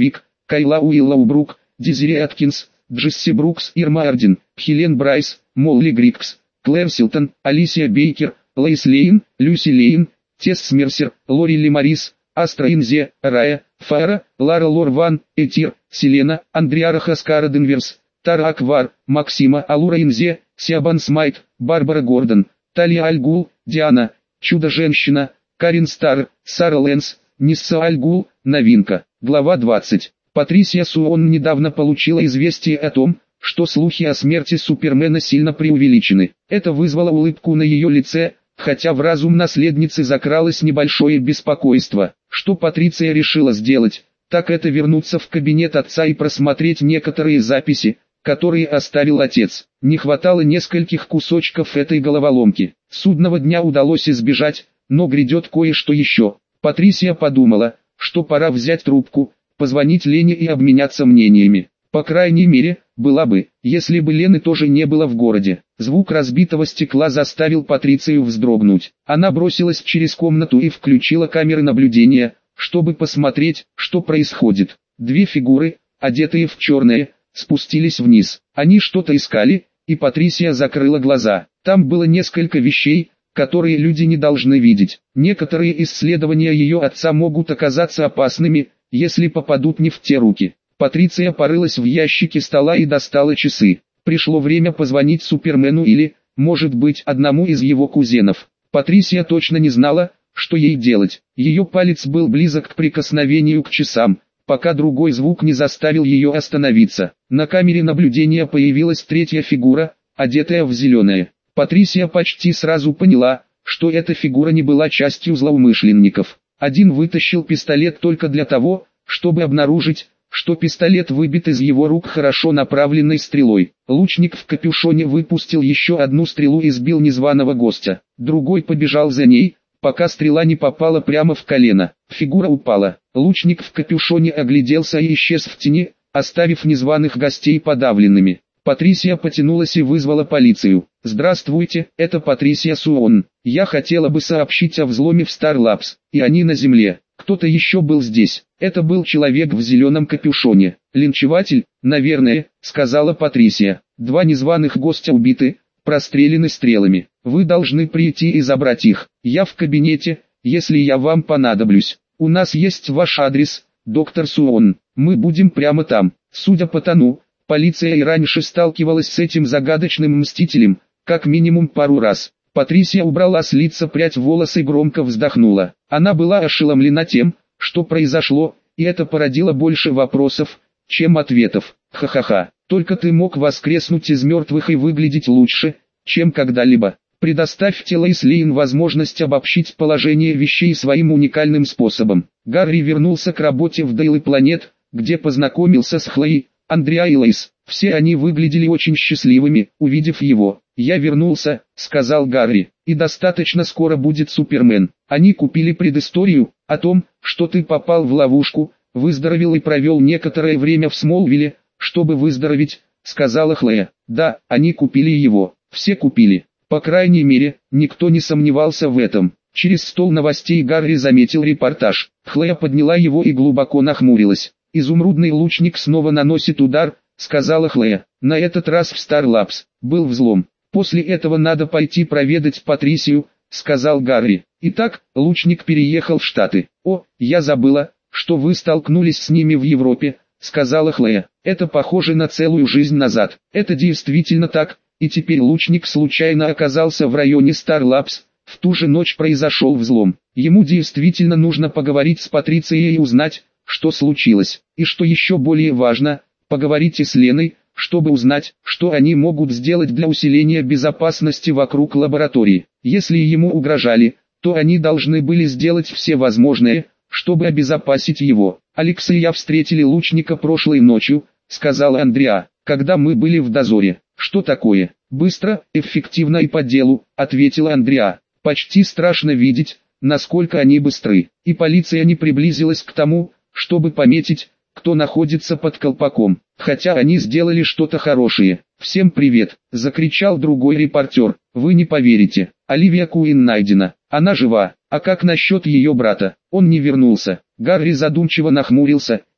Кайла Уиллоубрук, Дезири Аткинс, Джесси Брукс, Ирма Арден, Хелен Брайс, Молли Грикс, Клэр Силтон, Алисия Бейкер, Лейс Лейн, Люси Лейн, Тесс Мерсер, Лори Ли Морис, Астра Инзе, Рая, Фара, Лара Лорван, Этир, Селена, Андриара Хаскара Денверс, Тара Аквар, Максима Алура Инзе, Сиабан Смайт, Барбара Гордон, Талия Альгул, Диана, Чудо-женщина, Карин Стар, Сара Лэнс, Нисса Альгул, новинка. Глава 20. Патрисия Суон недавно получила известие о том, что слухи о смерти Супермена сильно преувеличены. Это вызвало улыбку на ее лице, хотя в разум наследницы закралось небольшое беспокойство. Что Патриция решила сделать, так это вернуться в кабинет отца и просмотреть некоторые записи, которые оставил отец. Не хватало нескольких кусочков этой головоломки. Судного дня удалось избежать, но грядет кое-что еще. Патрисия подумала, что пора взять трубку, позвонить Лене и обменяться мнениями. По крайней мере, была бы, если бы Лены тоже не было в городе. Звук разбитого стекла заставил Патрицию вздрогнуть. Она бросилась через комнату и включила камеры наблюдения, чтобы посмотреть, что происходит. Две фигуры, одетые в черное, спустились вниз. Они что-то искали, и Патрисия закрыла глаза. Там было несколько вещей, которые люди не должны видеть. Некоторые исследования ее отца могут оказаться опасными, если попадут не в те руки. Патриция порылась в ящике стола и достала часы. Пришло время позвонить Супермену или, может быть, одному из его кузенов. Патрисия точно не знала, что ей делать. Ее палец был близок к прикосновению к часам, пока другой звук не заставил ее остановиться. На камере наблюдения появилась третья фигура, одетая в зеленое. Патрисия почти сразу поняла, что эта фигура не была частью злоумышленников. Один вытащил пистолет только для того, чтобы обнаружить, что пистолет выбит из его рук хорошо направленной стрелой. Лучник в капюшоне выпустил еще одну стрелу и сбил незваного гостя. Другой побежал за ней, пока стрела не попала прямо в колено. Фигура упала. Лучник в капюшоне огляделся и исчез в тени, оставив незваных гостей подавленными. Патрисия потянулась и вызвала полицию. «Здравствуйте, это Патрисия Суон. Я хотела бы сообщить о взломе в Star Labs, и они на земле. Кто-то еще был здесь». Это был человек в зеленом капюшоне. «Линчеватель, наверное», — сказала Патрисия. «Два незваных гостя убиты, прострелены стрелами. Вы должны прийти и забрать их. Я в кабинете, если я вам понадоблюсь. У нас есть ваш адрес, доктор Суон. Мы будем прямо там». Судя по тону, полиция и раньше сталкивалась с этим загадочным мстителем, как минимум пару раз. Патрисия убрала с лица прядь волос и громко вздохнула. Она была ошеломлена тем, что произошло, и это породило больше вопросов, чем ответов. «Ха-ха-ха, только ты мог воскреснуть из мертвых и выглядеть лучше, чем когда-либо. Предоставьте Лейс Лейн возможность обобщить положение вещей своим уникальным способом». Гарри вернулся к работе в Daily Planet, где познакомился с Хлоей, Андреа и Лейс. Все они выглядели очень счастливыми, увидев его. «Я вернулся», — сказал Гарри, — «и достаточно скоро будет Супермен». Они купили предысторию, о том, что ты попал в ловушку, выздоровел и провел некоторое время в Смолвиле, чтобы выздороветь, сказала Хлоя. Да, они купили его, все купили. По крайней мере, никто не сомневался в этом. Через стол новостей Гарри заметил репортаж. Хлоя подняла его и глубоко нахмурилась. «Изумрудный лучник снова наносит удар», — сказала Хлоя. «На этот раз в Star Labs. Был взлом. После этого надо пойти проведать Патрисию», — сказал Гарри. «Итак, лучник переехал в Штаты». «О, я забыла, что вы столкнулись с ними в Европе», — сказала Хлоя. «Это похоже на целую жизнь назад». Это действительно так, и теперь лучник случайно оказался в районе Star Labs. В ту же ночь произошел взлом. Ему действительно нужно поговорить с Патрицией и узнать, что случилось. И что еще более важно, поговорите с Леной, чтобы узнать, что они могут сделать для усиления безопасности вокруг лаборатории. Если ему угрожали, то они должны были сделать все возможное, чтобы обезопасить его. «Алекс и я встретили лучника прошлой ночью», — сказал Андреа, — «когда мы были в дозоре». «Что такое?» «Быстро, эффективно и по делу», — ответил Андреа. «Почти страшно видеть, насколько они быстры». И полиция не приблизилась к тому, чтобы пометить, кто находится под колпаком. Хотя они сделали что-то хорошее. «Всем привет!» — закричал другой репортер. «Вы не поверите, Оливия Куин найдена. Она жива. А как насчет ее брата? Он не вернулся». Гарри задумчиво нахмурился,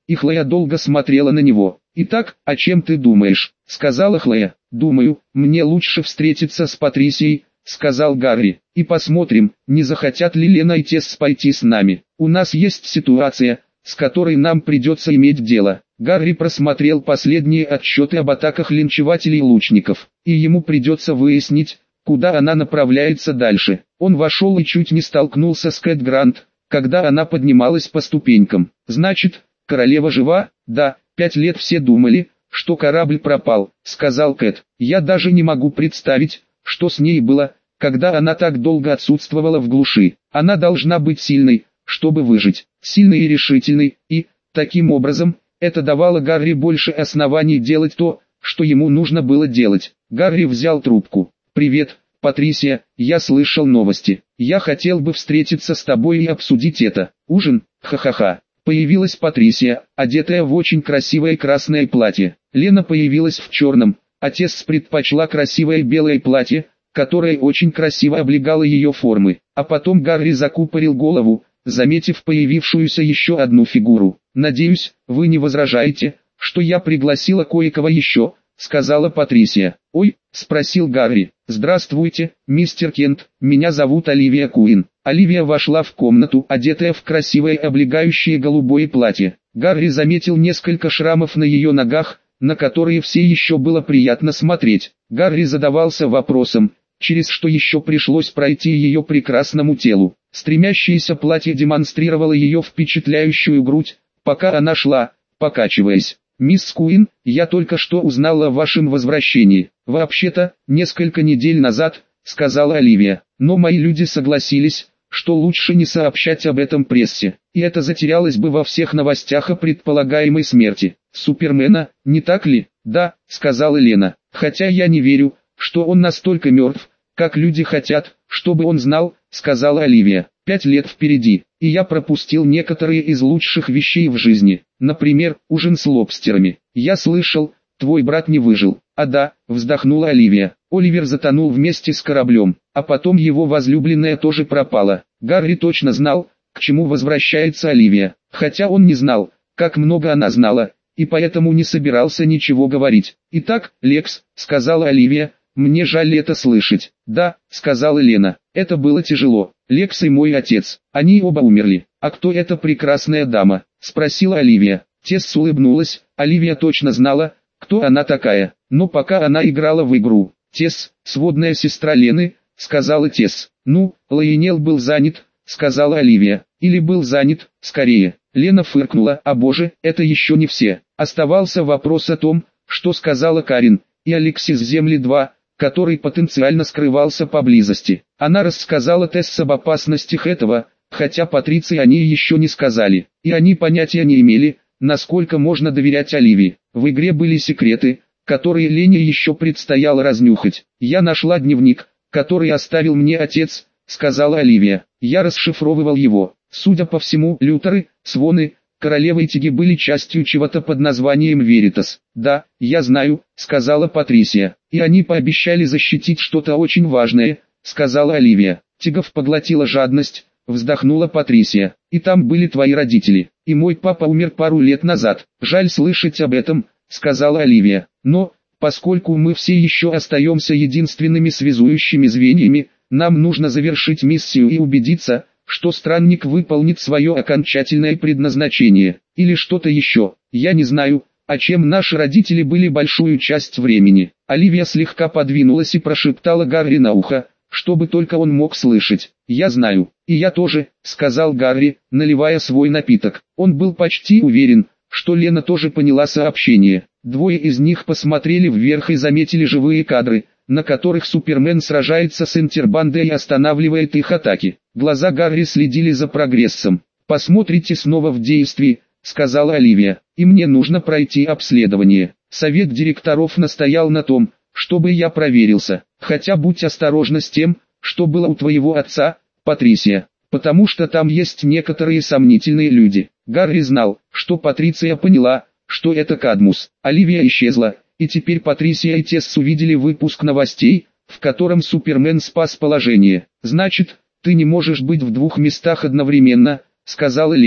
и Хлоя долго смотрела на него. «Итак, о чем ты думаешь?» — сказала Хлоя. «Думаю, мне лучше встретиться с Патрисией», — сказал Гарри, — «и посмотрим, не захотят ли Лена и Тесс пойти с нами. У нас есть ситуация, с которой нам придется иметь дело». Гарри просмотрел последние отчеты об атаках линчевателей и лучников, и ему придется выяснить, куда она направляется дальше. Он вошел и чуть не столкнулся с Кэт Грант, когда она поднималась по ступенькам. «Значит, королева жива?» «Да, 5 лет все думали, что корабль пропал», — сказал Кэт. «Я даже не могу представить, что с ней было, когда она так долго отсутствовала в глуши. Она должна быть сильной, чтобы выжить, сильной и решительной, и, таким образом, это давало Гарри больше оснований делать то, что ему нужно было делать». Гарри взял трубку. «Привет, Патрисия, я слышал новости. Я хотел бы встретиться с тобой и обсудить это. Ужин? Ха-ха-ха». Появилась Патрисия, одетая в очень красивое красное платье. Лена появилась в черном, а Тесс предпочла красивое белое платье, которое очень красиво облегало ее формы. А потом Гарри закупорил голову, заметив появившуюся еще одну фигуру. «Надеюсь, вы не возражаете, что я пригласила кое-кого еще», — сказала Патрисия. «Ой», — спросил Гарри. «Здравствуйте, мистер Кент, меня зовут Оливия Куин». Оливия вошла в комнату, одетая в красивое облегающее голубое платье. Гарри заметил несколько шрамов на ее ногах, на которые все еще было приятно смотреть. Гарри задавался вопросом, через что еще пришлось пройти ее прекрасному телу. Стремящееся платье демонстрировало ее впечатляющую грудь, пока она шла, покачиваясь. «Мисс Куин, я только что узнала о вашем возвращении. Вообще-то, несколько недель назад», — сказала Оливия. «Но мои люди согласились, что лучше не сообщать об этом прессе, и это затерялось бы во всех новостях о предполагаемой смерти Супермена, не так ли?» «Да», — сказала Лена, — «хотя я не верю, что он настолько мертв, как люди хотят, чтобы он знал», — сказала Оливия. 5 лет впереди, и я пропустил некоторые из лучших вещей в жизни, например, ужин с лобстерами. Я слышал, твой брат не выжил». «А да», — вздохнула Оливия, — «Оливер затонул вместе с кораблем, а потом его возлюбленная тоже пропала». Гарри точно знал, к чему возвращается Оливия, хотя он не знал, как много она знала, и поэтому не собирался ничего говорить. «Итак, Лекс», — сказала Оливия, — «мне жаль это слышать». «Да», — сказала Лена, — «это было тяжело. Лекс и мой отец, они оба умерли». «А кто эта прекрасная дама?» — спросила Оливия. Тесс улыбнулась, Оливия точно знала, кто она такая, но пока она играла в игру. «Тесс, сводная сестра Лены», — сказала Тесс. «Ну, Лайонел был занят», — сказала Оливия. «Или был занят, скорее». Лена фыркнула. «А боже, это еще не все». Оставался вопрос о том, что сказала Карин, и Алексис Земли-2, который потенциально скрывался поблизости. Она рассказала Тесс об опасностях этого, хотя Патриции они еще не сказали, и они понятия не имели, насколько можно доверять Оливии. В игре были секреты, которые Лене еще предстояло разнюхать. «Я нашла дневник, который оставил мне отец», — сказала Оливия. «Я расшифровывал его. Судя по всему, Лютеры, Своны, королевы и Тиги были частью чего-то под названием Веритас». «Да, я знаю», — сказала Патрисия. «И они пообещали защитить что-то очень важное», — сказала Оливия. «Тигов поглотила жадность», — вздохнула Патрисия. «И там были твои родители. И мой папа умер пару лет назад. Жаль слышать об этом», — сказала Оливия. «Но, поскольку мы все еще остаемся единственными связующими звеньями, нам нужно завершить миссию и убедиться, что странник выполнит свое окончательное предназначение, или что-то еще. Я не знаю, о чем наши родители были большую часть времени». Оливия слегка подвинулась и прошептала Гарри на ухо, чтобы только он мог слышать. «Я знаю, и я тоже», — сказал Гарри, наливая свой напиток. Он был почти уверен, что Лена тоже поняла сообщение. Двое из них посмотрели вверх и заметили живые кадры, на которых Супермен сражается с Интербандой и останавливает их атаки. Глаза Гарри следили за прогрессом. «Посмотрите снова в действии», — сказала Оливия, — «и мне нужно пройти обследование». Совет директоров настоял на том, чтобы я проверился. Хотя будь осторожна с тем, что было у твоего отца, Патрисия, потому что там есть некоторые сомнительные люди. Гарри знал, что Патриция поняла, что это Кадмус. Оливия исчезла, и теперь Патрисия и Тесс увидели выпуск новостей, в котором Супермен спас положение. «Значит, ты не можешь быть в двух местах одновременно», — сказала Лена.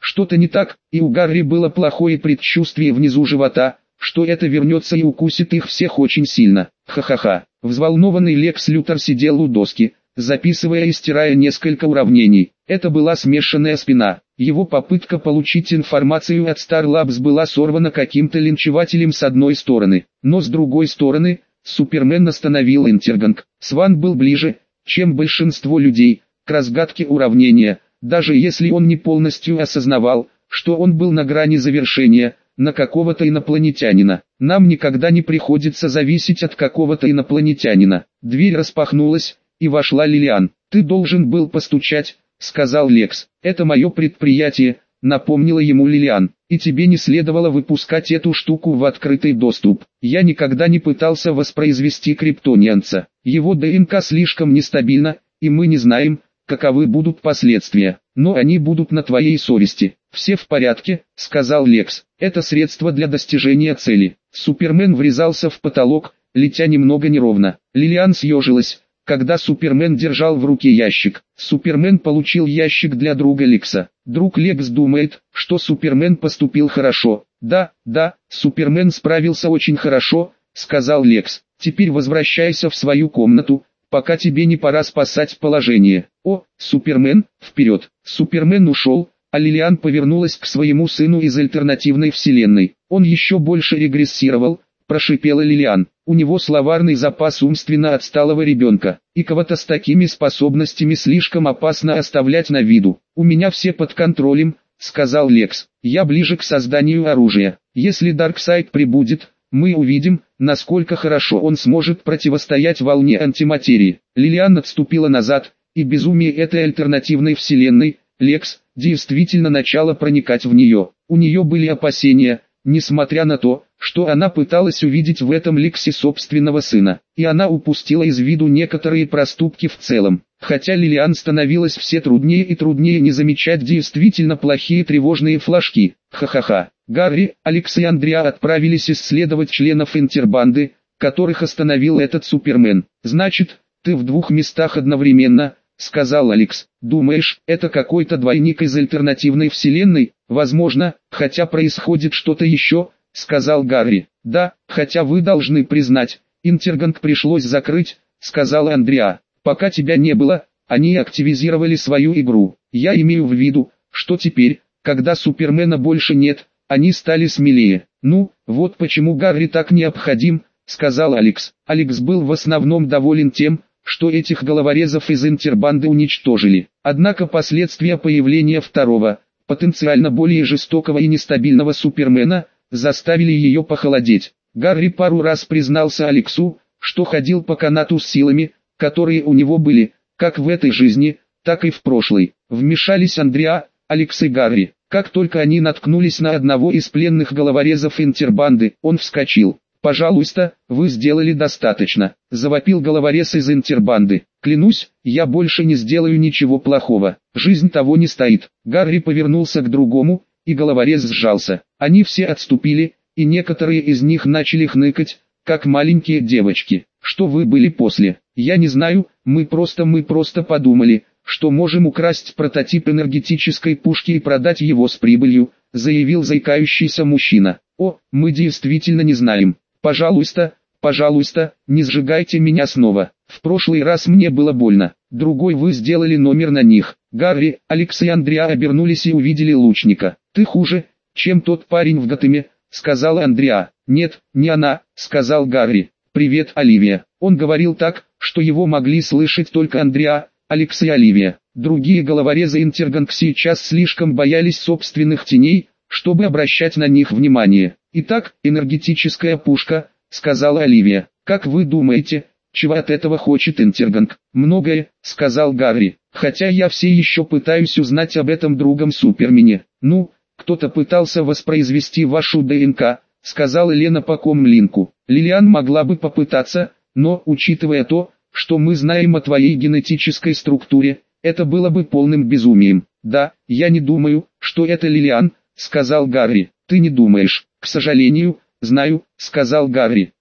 Что-то не так, и у Гарри было плохое предчувствие внизу живота, что это вернется и укусит их всех очень сильно. Ха-ха-ха. Взволнованный Лекс Лютер сидел у доски, записывая и стирая несколько уравнений. Это была смешанная спина. Его попытка получить информацию от Star Labs была сорвана каким-то линчевателем с одной стороны, но с другой стороны, Супермен остановил Интерганг. Сван был ближе, чем большинство людей, к разгадке уравнения, даже если он не полностью осознавал, что он был на грани завершения, на какого-то инопланетянина. Нам никогда не приходится зависеть от какого-то инопланетянина. Дверь распахнулась, и вошла Лилиан. «Ты должен был постучать», — сказал Лекс. «Это мое предприятие», — напомнила ему Лилиан. «И тебе не следовало выпускать эту штуку в открытый доступ. Я никогда не пытался воспроизвести криптонианца. Его ДНК слишком нестабильна, и мы не знаем, каковы будут последствия. Но они будут на твоей совести». «Все в порядке», — сказал Лекс. «Это средство для достижения цели». Супермен врезался в потолок, летя немного неровно. Лилиан съежилась, когда Супермен держал в руке ящик. Супермен получил ящик для друга Лекса. Друг Лекс думает, что Супермен поступил хорошо. «Да, Супермен справился очень хорошо», — сказал Лекс. «Теперь возвращайся в свою комнату, пока тебе не пора спасать положение». «О, Супермен, вперед!» Супермен ушел, а Лилиан повернулась к своему сыну из альтернативной вселенной. «Он еще больше регрессировал», — прошипела Лилиан. «У него словарный запас умственно отсталого ребенка, и кого-то с такими способностями слишком опасно оставлять на виду». «У меня все под контролем», — сказал Лекс. «Я ближе к созданию оружия. Если Дарксайд прибудет, мы увидим, насколько хорошо он сможет противостоять волне антиматерии». Лилиан отступила назад, и безумие этой альтернативной вселенной, Лекс, действительно начало проникать в нее. У нее были опасения, несмотря на то, что она пыталась увидеть в этом Лексе собственного сына, и она упустила из виду некоторые проступки в целом. Хотя Лилиан становилось все труднее и труднее не замечать действительно плохие тревожные флажки. Ха-ха-ха. Гарри, Алекс и Андреа отправились исследовать членов Интербанды, которых остановил этот Супермен. «Значит, ты в двух местах одновременно», — сказал Алекс. «Думаешь, это какой-то двойник из альтернативной вселенной?» «Возможно, хотя происходит что-то еще», — сказал Гарри. «Да, хотя вы должны признать, Интерганг пришлось закрыть», — сказал Андреа. «Пока тебя не было, они активизировали свою игру. Я имею в виду, что теперь, когда Супермена больше нет, они стали смелее». «Ну, вот почему Гарри так необходим», — сказал Алекс. Алекс был в основном доволен тем, что этих головорезов из Интербанды уничтожили. Однако последствия появления второго, потенциально более жестокого и нестабильного Супермена, заставили ее похолодеть. Гарри пару раз признался Алексу, что ходил по канату с силами, которые у него были, как в этой жизни, так и в прошлой. Вмешались Андреа, Алекс и Гарри. Как только они наткнулись на одного из пленных головорезов Интербанды, он вскочил. «Пожалуйста, вы сделали достаточно», — завопил головорез из Интербанды. «Клянусь, я больше не сделаю ничего плохого. Жизнь того не стоит». Гарри повернулся к другому, и головорез сжался. Они все отступили, и некоторые из них начали хныкать, как маленькие девочки. «Что вы были после?» «Я не знаю, мы просто подумали, что можем украсть прототип энергетической пушки и продать его с прибылью», — заявил заикающийся мужчина. «О, мы действительно не знаем. Пожалуйста, не сжигайте меня снова. В прошлый раз мне было больно. Другой вы сделали номер на них». Гарри, Алекс и Андреа обернулись и увидели лучника. «Ты хуже, чем тот парень в Готэме», — сказала Андреа. «Нет, не она», — сказал Гарри. «Привет, Оливия». Он говорил так, что его могли слышать только Андреа, Алекс и Оливия. Другие головорезы Интерганг сейчас слишком боялись собственных теней, чтобы обращать на них внимание. «Итак, энергетическая пушка», — сказала Оливия. «Как вы думаете, чего от этого хочет Интерганг?» «Многое», — сказал Гарри. «Хотя я все еще пытаюсь узнать об этом другом Супермене». «Ну, кто-то пытался воспроизвести вашу ДНК», — сказала Лена по комлинку. «Лилиан могла бы попытаться, но, учитывая то, что мы знаем о твоей генетической структуре, это было бы полным безумием». «Да, я не думаю, что это Лилиан», — сказал Гарри. «Ты не думаешь?» «К сожалению, знаю», — сказал Гарри.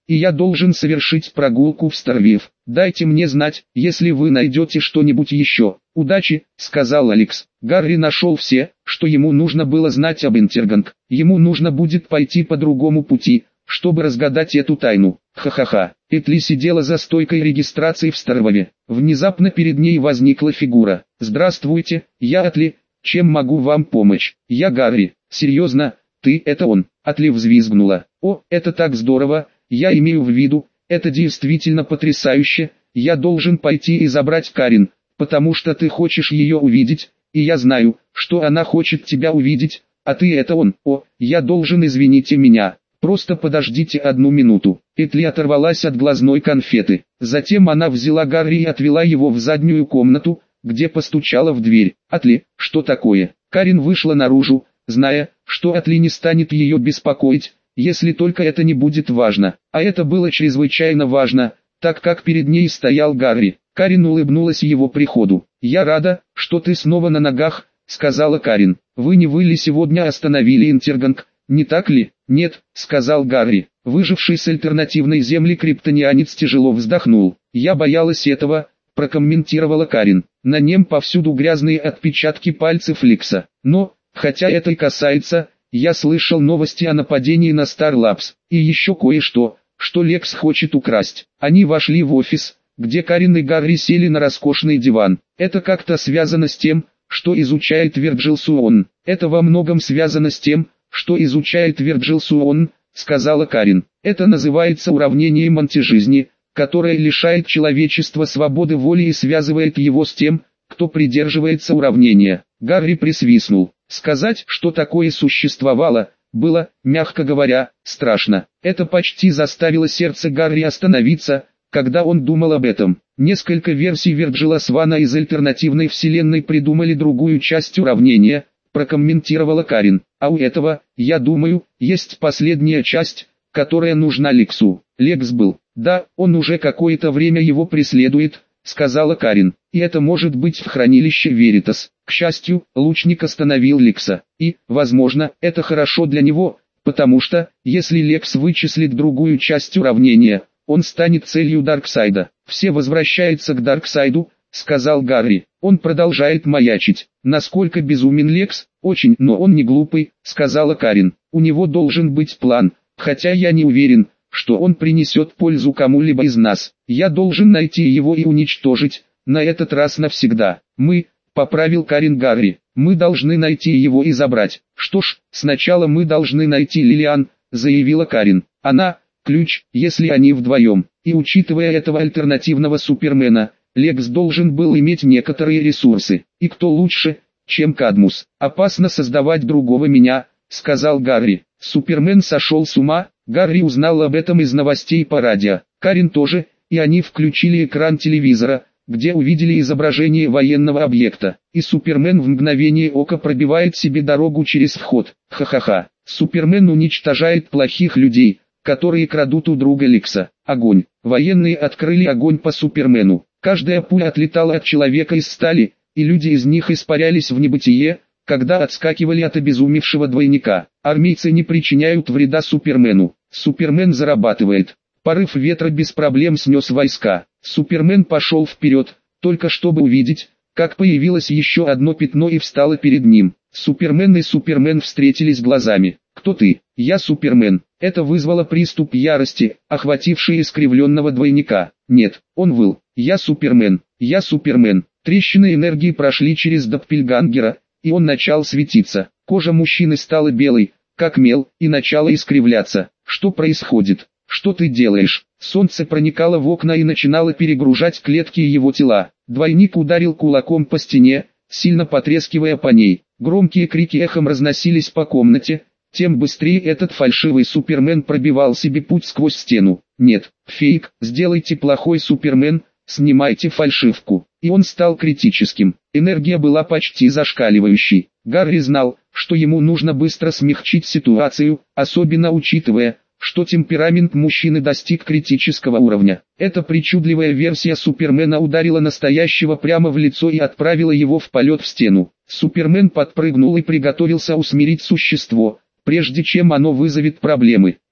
и я должен совершить прогулку в Старвив. Дайте мне знать, если вы найдете что-нибудь еще. Удачи, сказал Алекс. Гарри нашел все, что ему нужно было знать об Интерганг. Ему нужно будет пойти по другому пути, чтобы разгадать эту тайну. Ха-ха-ха. Этли сидела за стойкой регистрации в Старвове. Внезапно перед ней возникла фигура. «Здравствуйте, я Атли. Чем могу вам помочь?» «Я Гарри». «Серьезно? Ты, это он?» Атли взвизгнула. «О, это так здорово, я имею в виду, это действительно потрясающе, я должен пойти и забрать Карин, потому что ты хочешь ее увидеть, и я знаю, что она хочет тебя увидеть, а ты это он. О, я должен, извините меня, просто подождите одну минуту». Этли оторвалась от глазной конфеты, затем она взяла Гарри и отвела его в заднюю комнату, где постучала в дверь. «Атли, что такое?» Карин вышла наружу, зная, что Атли не станет ее беспокоить, если только это не будет важно. А это было чрезвычайно важно, так как перед ней стоял Гарри. Карин улыбнулась его приходу. «Я рада, что ты снова на ногах», — сказала Карин. «Вы не вы ли сегодня остановили Интерганг, не так ли?» «Нет», — сказал Гарри. Выживший с альтернативной земли криптонианец тяжело вздохнул. «Я боялась этого», — прокомментировала Карин. «На нем повсюду грязные отпечатки пальцев Лекса. Но, хотя это и касается, я слышал новости о нападении на Старлабс, и еще кое-что, что Лекс хочет украсть». Они вошли в офис, где Карин и Гарри сели на роскошный диван. «Это как-то связано с тем, что изучает Вирджил Суон». «Это во многом связано с тем, что изучает Вирджил Суон», — сказала Карин. «Это называется уравнением антижизни, которое лишает человечества свободы воли и связывает его с тем, кто придерживается уравнения». Гарри присвистнул. Сказать, что такое существовало, было, мягко говоря, страшно. Это почти заставило сердце Гарри остановиться, когда он думал об этом. Несколько версий Вирджила Свана из альтернативной вселенной придумали другую часть уравнения, прокомментировала Карин. А у этого, я думаю, есть последняя часть, которая нужна Лексу. Лекс был. Да, он уже какое-то время его преследует, сказала Карин. И это может быть в хранилище Веритас. К счастью, лучник остановил Лекса. И, возможно, это хорошо для него, потому что, если Лекс вычислит другую часть уравнения, он станет целью Дарксайда. «Все возвращаются к Дарксайду», — сказал Гарри. «Он продолжает маячить. Насколько безумен Лекс? Очень, но он не глупый», — сказала Карин. «У него должен быть план, хотя я не уверен, что он принесет пользу кому-либо из нас. Я должен найти его и уничтожить, на этот раз навсегда. Мы», — поправил Карин Гарри, — «мы должны найти его и забрать». «Что ж, сначала мы должны найти Лилиан», — заявила Карин. «Она — ключ, если они вдвоем. И учитывая этого альтернативного Супермена, Лекс должен был иметь некоторые ресурсы. И кто лучше, чем Кадмус? Опасно создавать другого меня», — сказал Гарри. Супермен сошел с ума. Гарри узнал об этом из новостей по радио. Карин тоже, и они включили экран телевизора, где увидели изображение военного объекта. И Супермен в мгновение ока пробивает себе дорогу через вход. Ха-ха-ха. Супермен уничтожает плохих людей, которые крадут у друга Лекса. Огонь. Военные открыли огонь по Супермену. Каждая пуля отлетала от человека из стали, и люди из них испарялись в небытие, когда отскакивали от обезумевшего двойника. Армейцы не причиняют вреда Супермену. Супермен зарабатывает. Порыв ветра без проблем снес войска. Супермен пошел вперед, только чтобы увидеть, как появилось еще одно пятно и встало перед ним. Супермен и Супермен встретились глазами. «Кто ты?» «Я Супермен». Это вызвало приступ ярости, охвативший искривленного двойника. «Нет», он выл. «Я Супермен, я Супермен». Трещины энергии прошли через Доппельгангера, и он начал светиться. Кожа мужчины стала белой, как мел, и начала искривляться. «Что происходит? Что ты делаешь?» Солнце проникало в окна и начинало перегружать клетки его тела. Двойник ударил кулаком по стене, сильно потрескивая по ней. Громкие крики эхом разносились по комнате, тем быстрее этот фальшивый Супермен пробивал себе путь сквозь стену. «Нет, фейк, сделайте плохой Супермен, снимайте фальшивку». И он стал критическим. Энергия была почти зашкаливающей. Гарри знал, что ему нужно быстро смягчить ситуацию, особенно учитывая, что темперамент мужчины достиг критического уровня. Эта причудливая версия Супермена ударила настоящего прямо в лицо и отправила его в полет в стену. Супермен подпрыгнул и приготовился усмирить существо, прежде чем оно вызовет проблемы.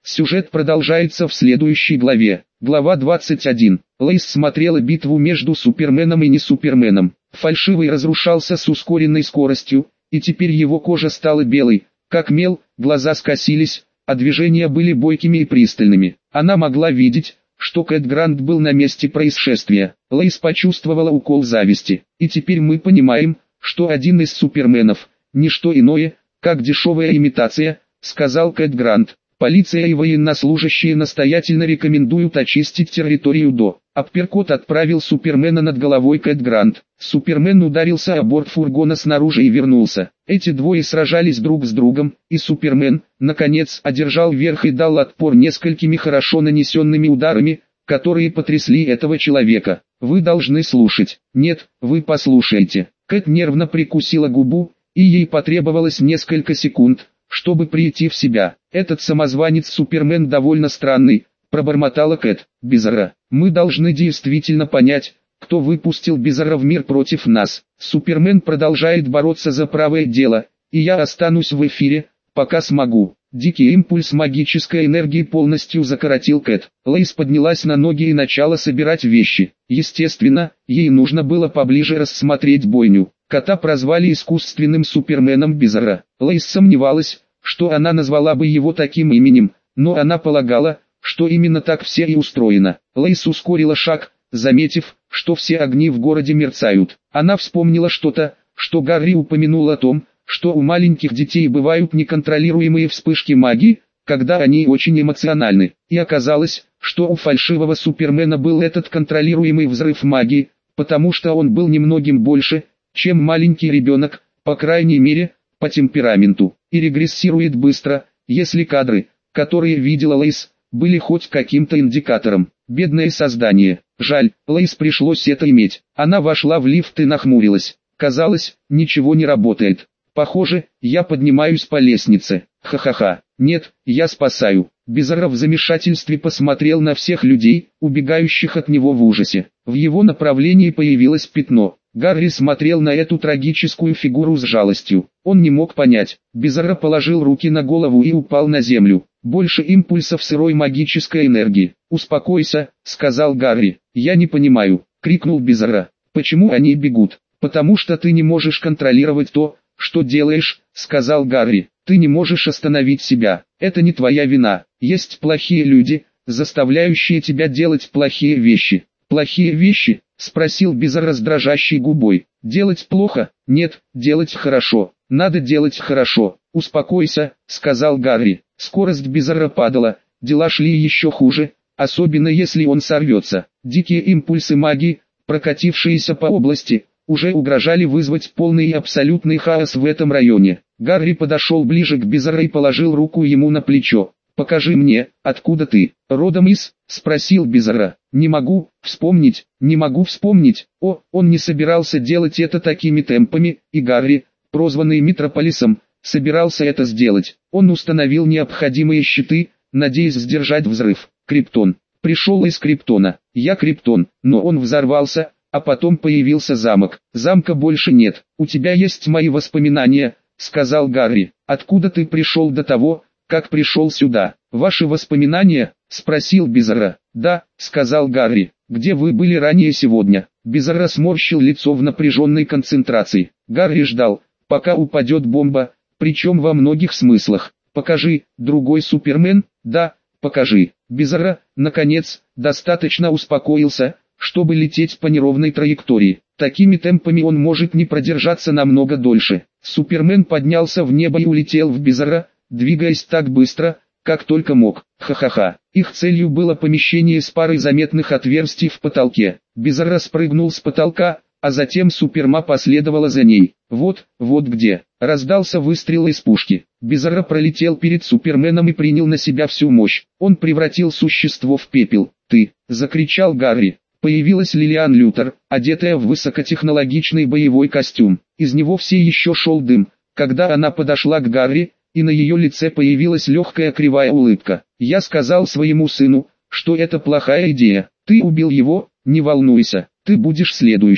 Сюжет продолжается в следующей главе. Глава 21. Лоис смотрела битву между Суперменом и не Суперменом. Фальшивый разрушался с ускоренной скоростью, и теперь его кожа стала белой, как мел, глаза скосились, а движения были бойкими и пристальными. Она могла видеть, что Кэт Грант был на месте происшествия. Лоис почувствовала укол зависти. И теперь мы понимаем, что один из Суперменов – не что иное, как дешевая имитация, сказал Кэт Грант. Полиция и военнослужащие настоятельно рекомендуют очистить территорию до. Апперкот отправил Супермена над головой Кэт Грант. Супермен ударился о борт фургона снаружи и вернулся. Эти двое сражались друг с другом, и Супермен, наконец, одержал верх и дал отпор несколькими хорошо нанесенными ударами, которые потрясли этого человека. Вы должны слушать. Нет, вы послушайте. Кэт нервно прикусила губу, и ей потребовалось несколько секунд, чтобы прийти в себя. Этот самозванец Супермен довольно странный, пробормотала Кэт. Бизарра, мы должны действительно понять, кто выпустил Бизарра в мир против нас. Супермен продолжает бороться за правое дело, и я останусь в эфире, пока смогу. Дикий импульс магической энергии полностью закоротил Кэт. Лоис поднялась на ноги и начала собирать вещи. Естественно, ей нужно было поближе рассмотреть бойню. Кота прозвали искусственным Суперменом Бизарра. Лоис сомневалась, что она назвала бы его таким именем, но она полагала, что именно так все и устроено. Лоис ускорила шаг, заметив, что все огни в городе мерцают. Она вспомнила что-то, что Гарри упомянул о том, что у маленьких детей бывают неконтролируемые вспышки магии, когда они очень эмоциональны. И оказалось, что у фальшивого Супермена был этот контролируемый взрыв магии, потому что он был немногим больше, чем маленький ребенок, по крайней мере, по темпераменту, и регрессирует быстро, если кадры, которые видела Лоис, были хоть каким-то индикатором. Бедное создание. Жаль, Лоис пришлось это иметь. Она вошла в лифт и нахмурилась. Казалось, ничего не работает. Похоже, я поднимаюсь по лестнице. Ха-ха-ха. Нет, я спасаю. Бизарра в замешательстве посмотрел на всех людей, убегающих от него в ужасе. В его направлении появилось пятно. Гарри смотрел на эту трагическую фигуру с жалостью. Он не мог понять. Бизарра положил руки на голову и упал на землю. Больше импульсов сырой магической энергии. «Успокойся», — сказал Гарри. «Я не понимаю», — крикнул Бизарра. «Почему они бегут?» «Потому что ты не можешь контролировать то, что делаешь», — сказал Гарри. «Ты не можешь остановить себя. Это не твоя вина. Есть плохие люди, заставляющие тебя делать плохие вещи». «Плохие вещи?» — спросил Бизарра с дрожащей губой. «Делать плохо? Нет, делать хорошо. Надо делать хорошо». «Успокойся», — сказал Гарри. Скорость Бизарра падала, дела шли еще хуже, особенно если он сорвется. Дикие импульсы магии, прокатившиеся по области, уже угрожали вызвать полный и абсолютный хаос в этом районе. Гарри подошел ближе к Бизарра и положил руку ему на плечо. «Покажи мне, откуда ты, родом из?» — спросил Бизарра. «Не могу вспомнить, не могу вспомнить». Он не собирался делать это такими темпами, и Гарри, прозванный Метрополисом, собирался это сделать. Он установил необходимые щиты, надеясь сдержать взрыв. Криптон. Пришел из Криптона. Я Криптон, но он взорвался, а потом появился замок. Замка больше нет. «У тебя есть мои воспоминания», — сказал Гарри. «Откуда ты пришел до того, как пришел сюда?» «Ваши воспоминания?» — спросил Бизарра. «Да», — сказал Гарри. «Где вы были ранее сегодня?» Бизарра сморщил лицо в напряженной концентрации. Гарри ждал, пока упадет бомба, причем во многих смыслах. «Покажи, другой Супермен?» «Да, покажи». Бизарра, наконец, достаточно успокоился, чтобы лететь по неровной траектории. Такими темпами он может не продержаться намного дольше. Супермен поднялся в небо и улетел в Бизарра, двигаясь так быстро, как только мог. Ха-ха-ха. Их целью было помещение с парой заметных отверстий в потолке. Бизарра спрыгнул с потолка, а затем Суперма последовала за ней. Вот где. Раздался выстрел из пушки. Бизарра пролетел перед Суперменом и принял на себя всю мощь. Он превратил существо в пепел. «Ты!» — закричал Гарри. Появилась Лилиан Лютер, одетая в высокотехнологичный боевой костюм. Из него все еще шел дым. Когда она подошла к Гарри, и на ее лице появилась легкая кривая улыбка. «Я сказал своему сыну, что это плохая идея. Ты убил его, не волнуйся, ты будешь следующий».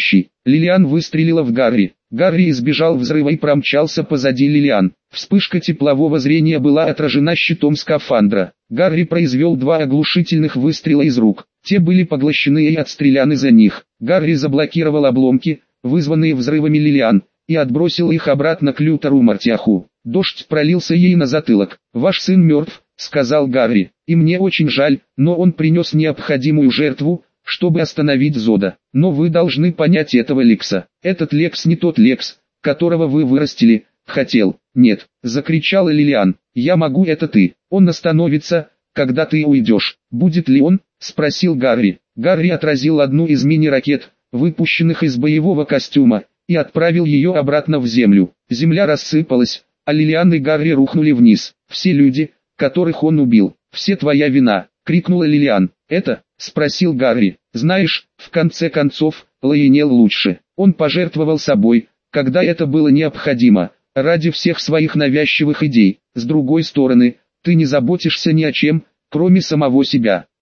Лилиан выстрелила в Гарри. Гарри избежал взрыва и промчался позади Лилиан. Вспышка теплового зрения была отражена щитом скафандра. Гарри произвел 2 оглушительных выстрела из рук. Те были поглощены и отстреляны за них. Гарри заблокировал обломки, вызванные взрывами Лилиан, и отбросил их обратно к Лютеру Мартиаху. Дождь пролился ей на затылок. «Ваш сын мертв», — сказал Гарри, — «и мне очень жаль, но он принес необходимую жертву, чтобы остановить Зода. Но вы должны понять этого Лекса. Этот Лекс не тот Лекс, которого вы вырастили, хотел». «Нет», — закричала Лилиан, — «я могу, это ты. Он остановится, когда ты уйдешь». «Будет ли он?» — спросил Гарри. Гарри отразил одну из мини-ракет, выпущенных из боевого костюма, и отправил ее обратно в землю. Земля рассыпалась, а Лилиан и Гарри рухнули вниз. «Все люди, которых он убил, все твоя вина», — крикнула Лилиан. «Это?» — спросил Гарри. «Знаешь, в конце концов, Лайонел лучше. Он пожертвовал собой, когда это было необходимо, ради всех своих навязчивых идей. С другой стороны, ты не заботишься ни о чем, кроме самого себя.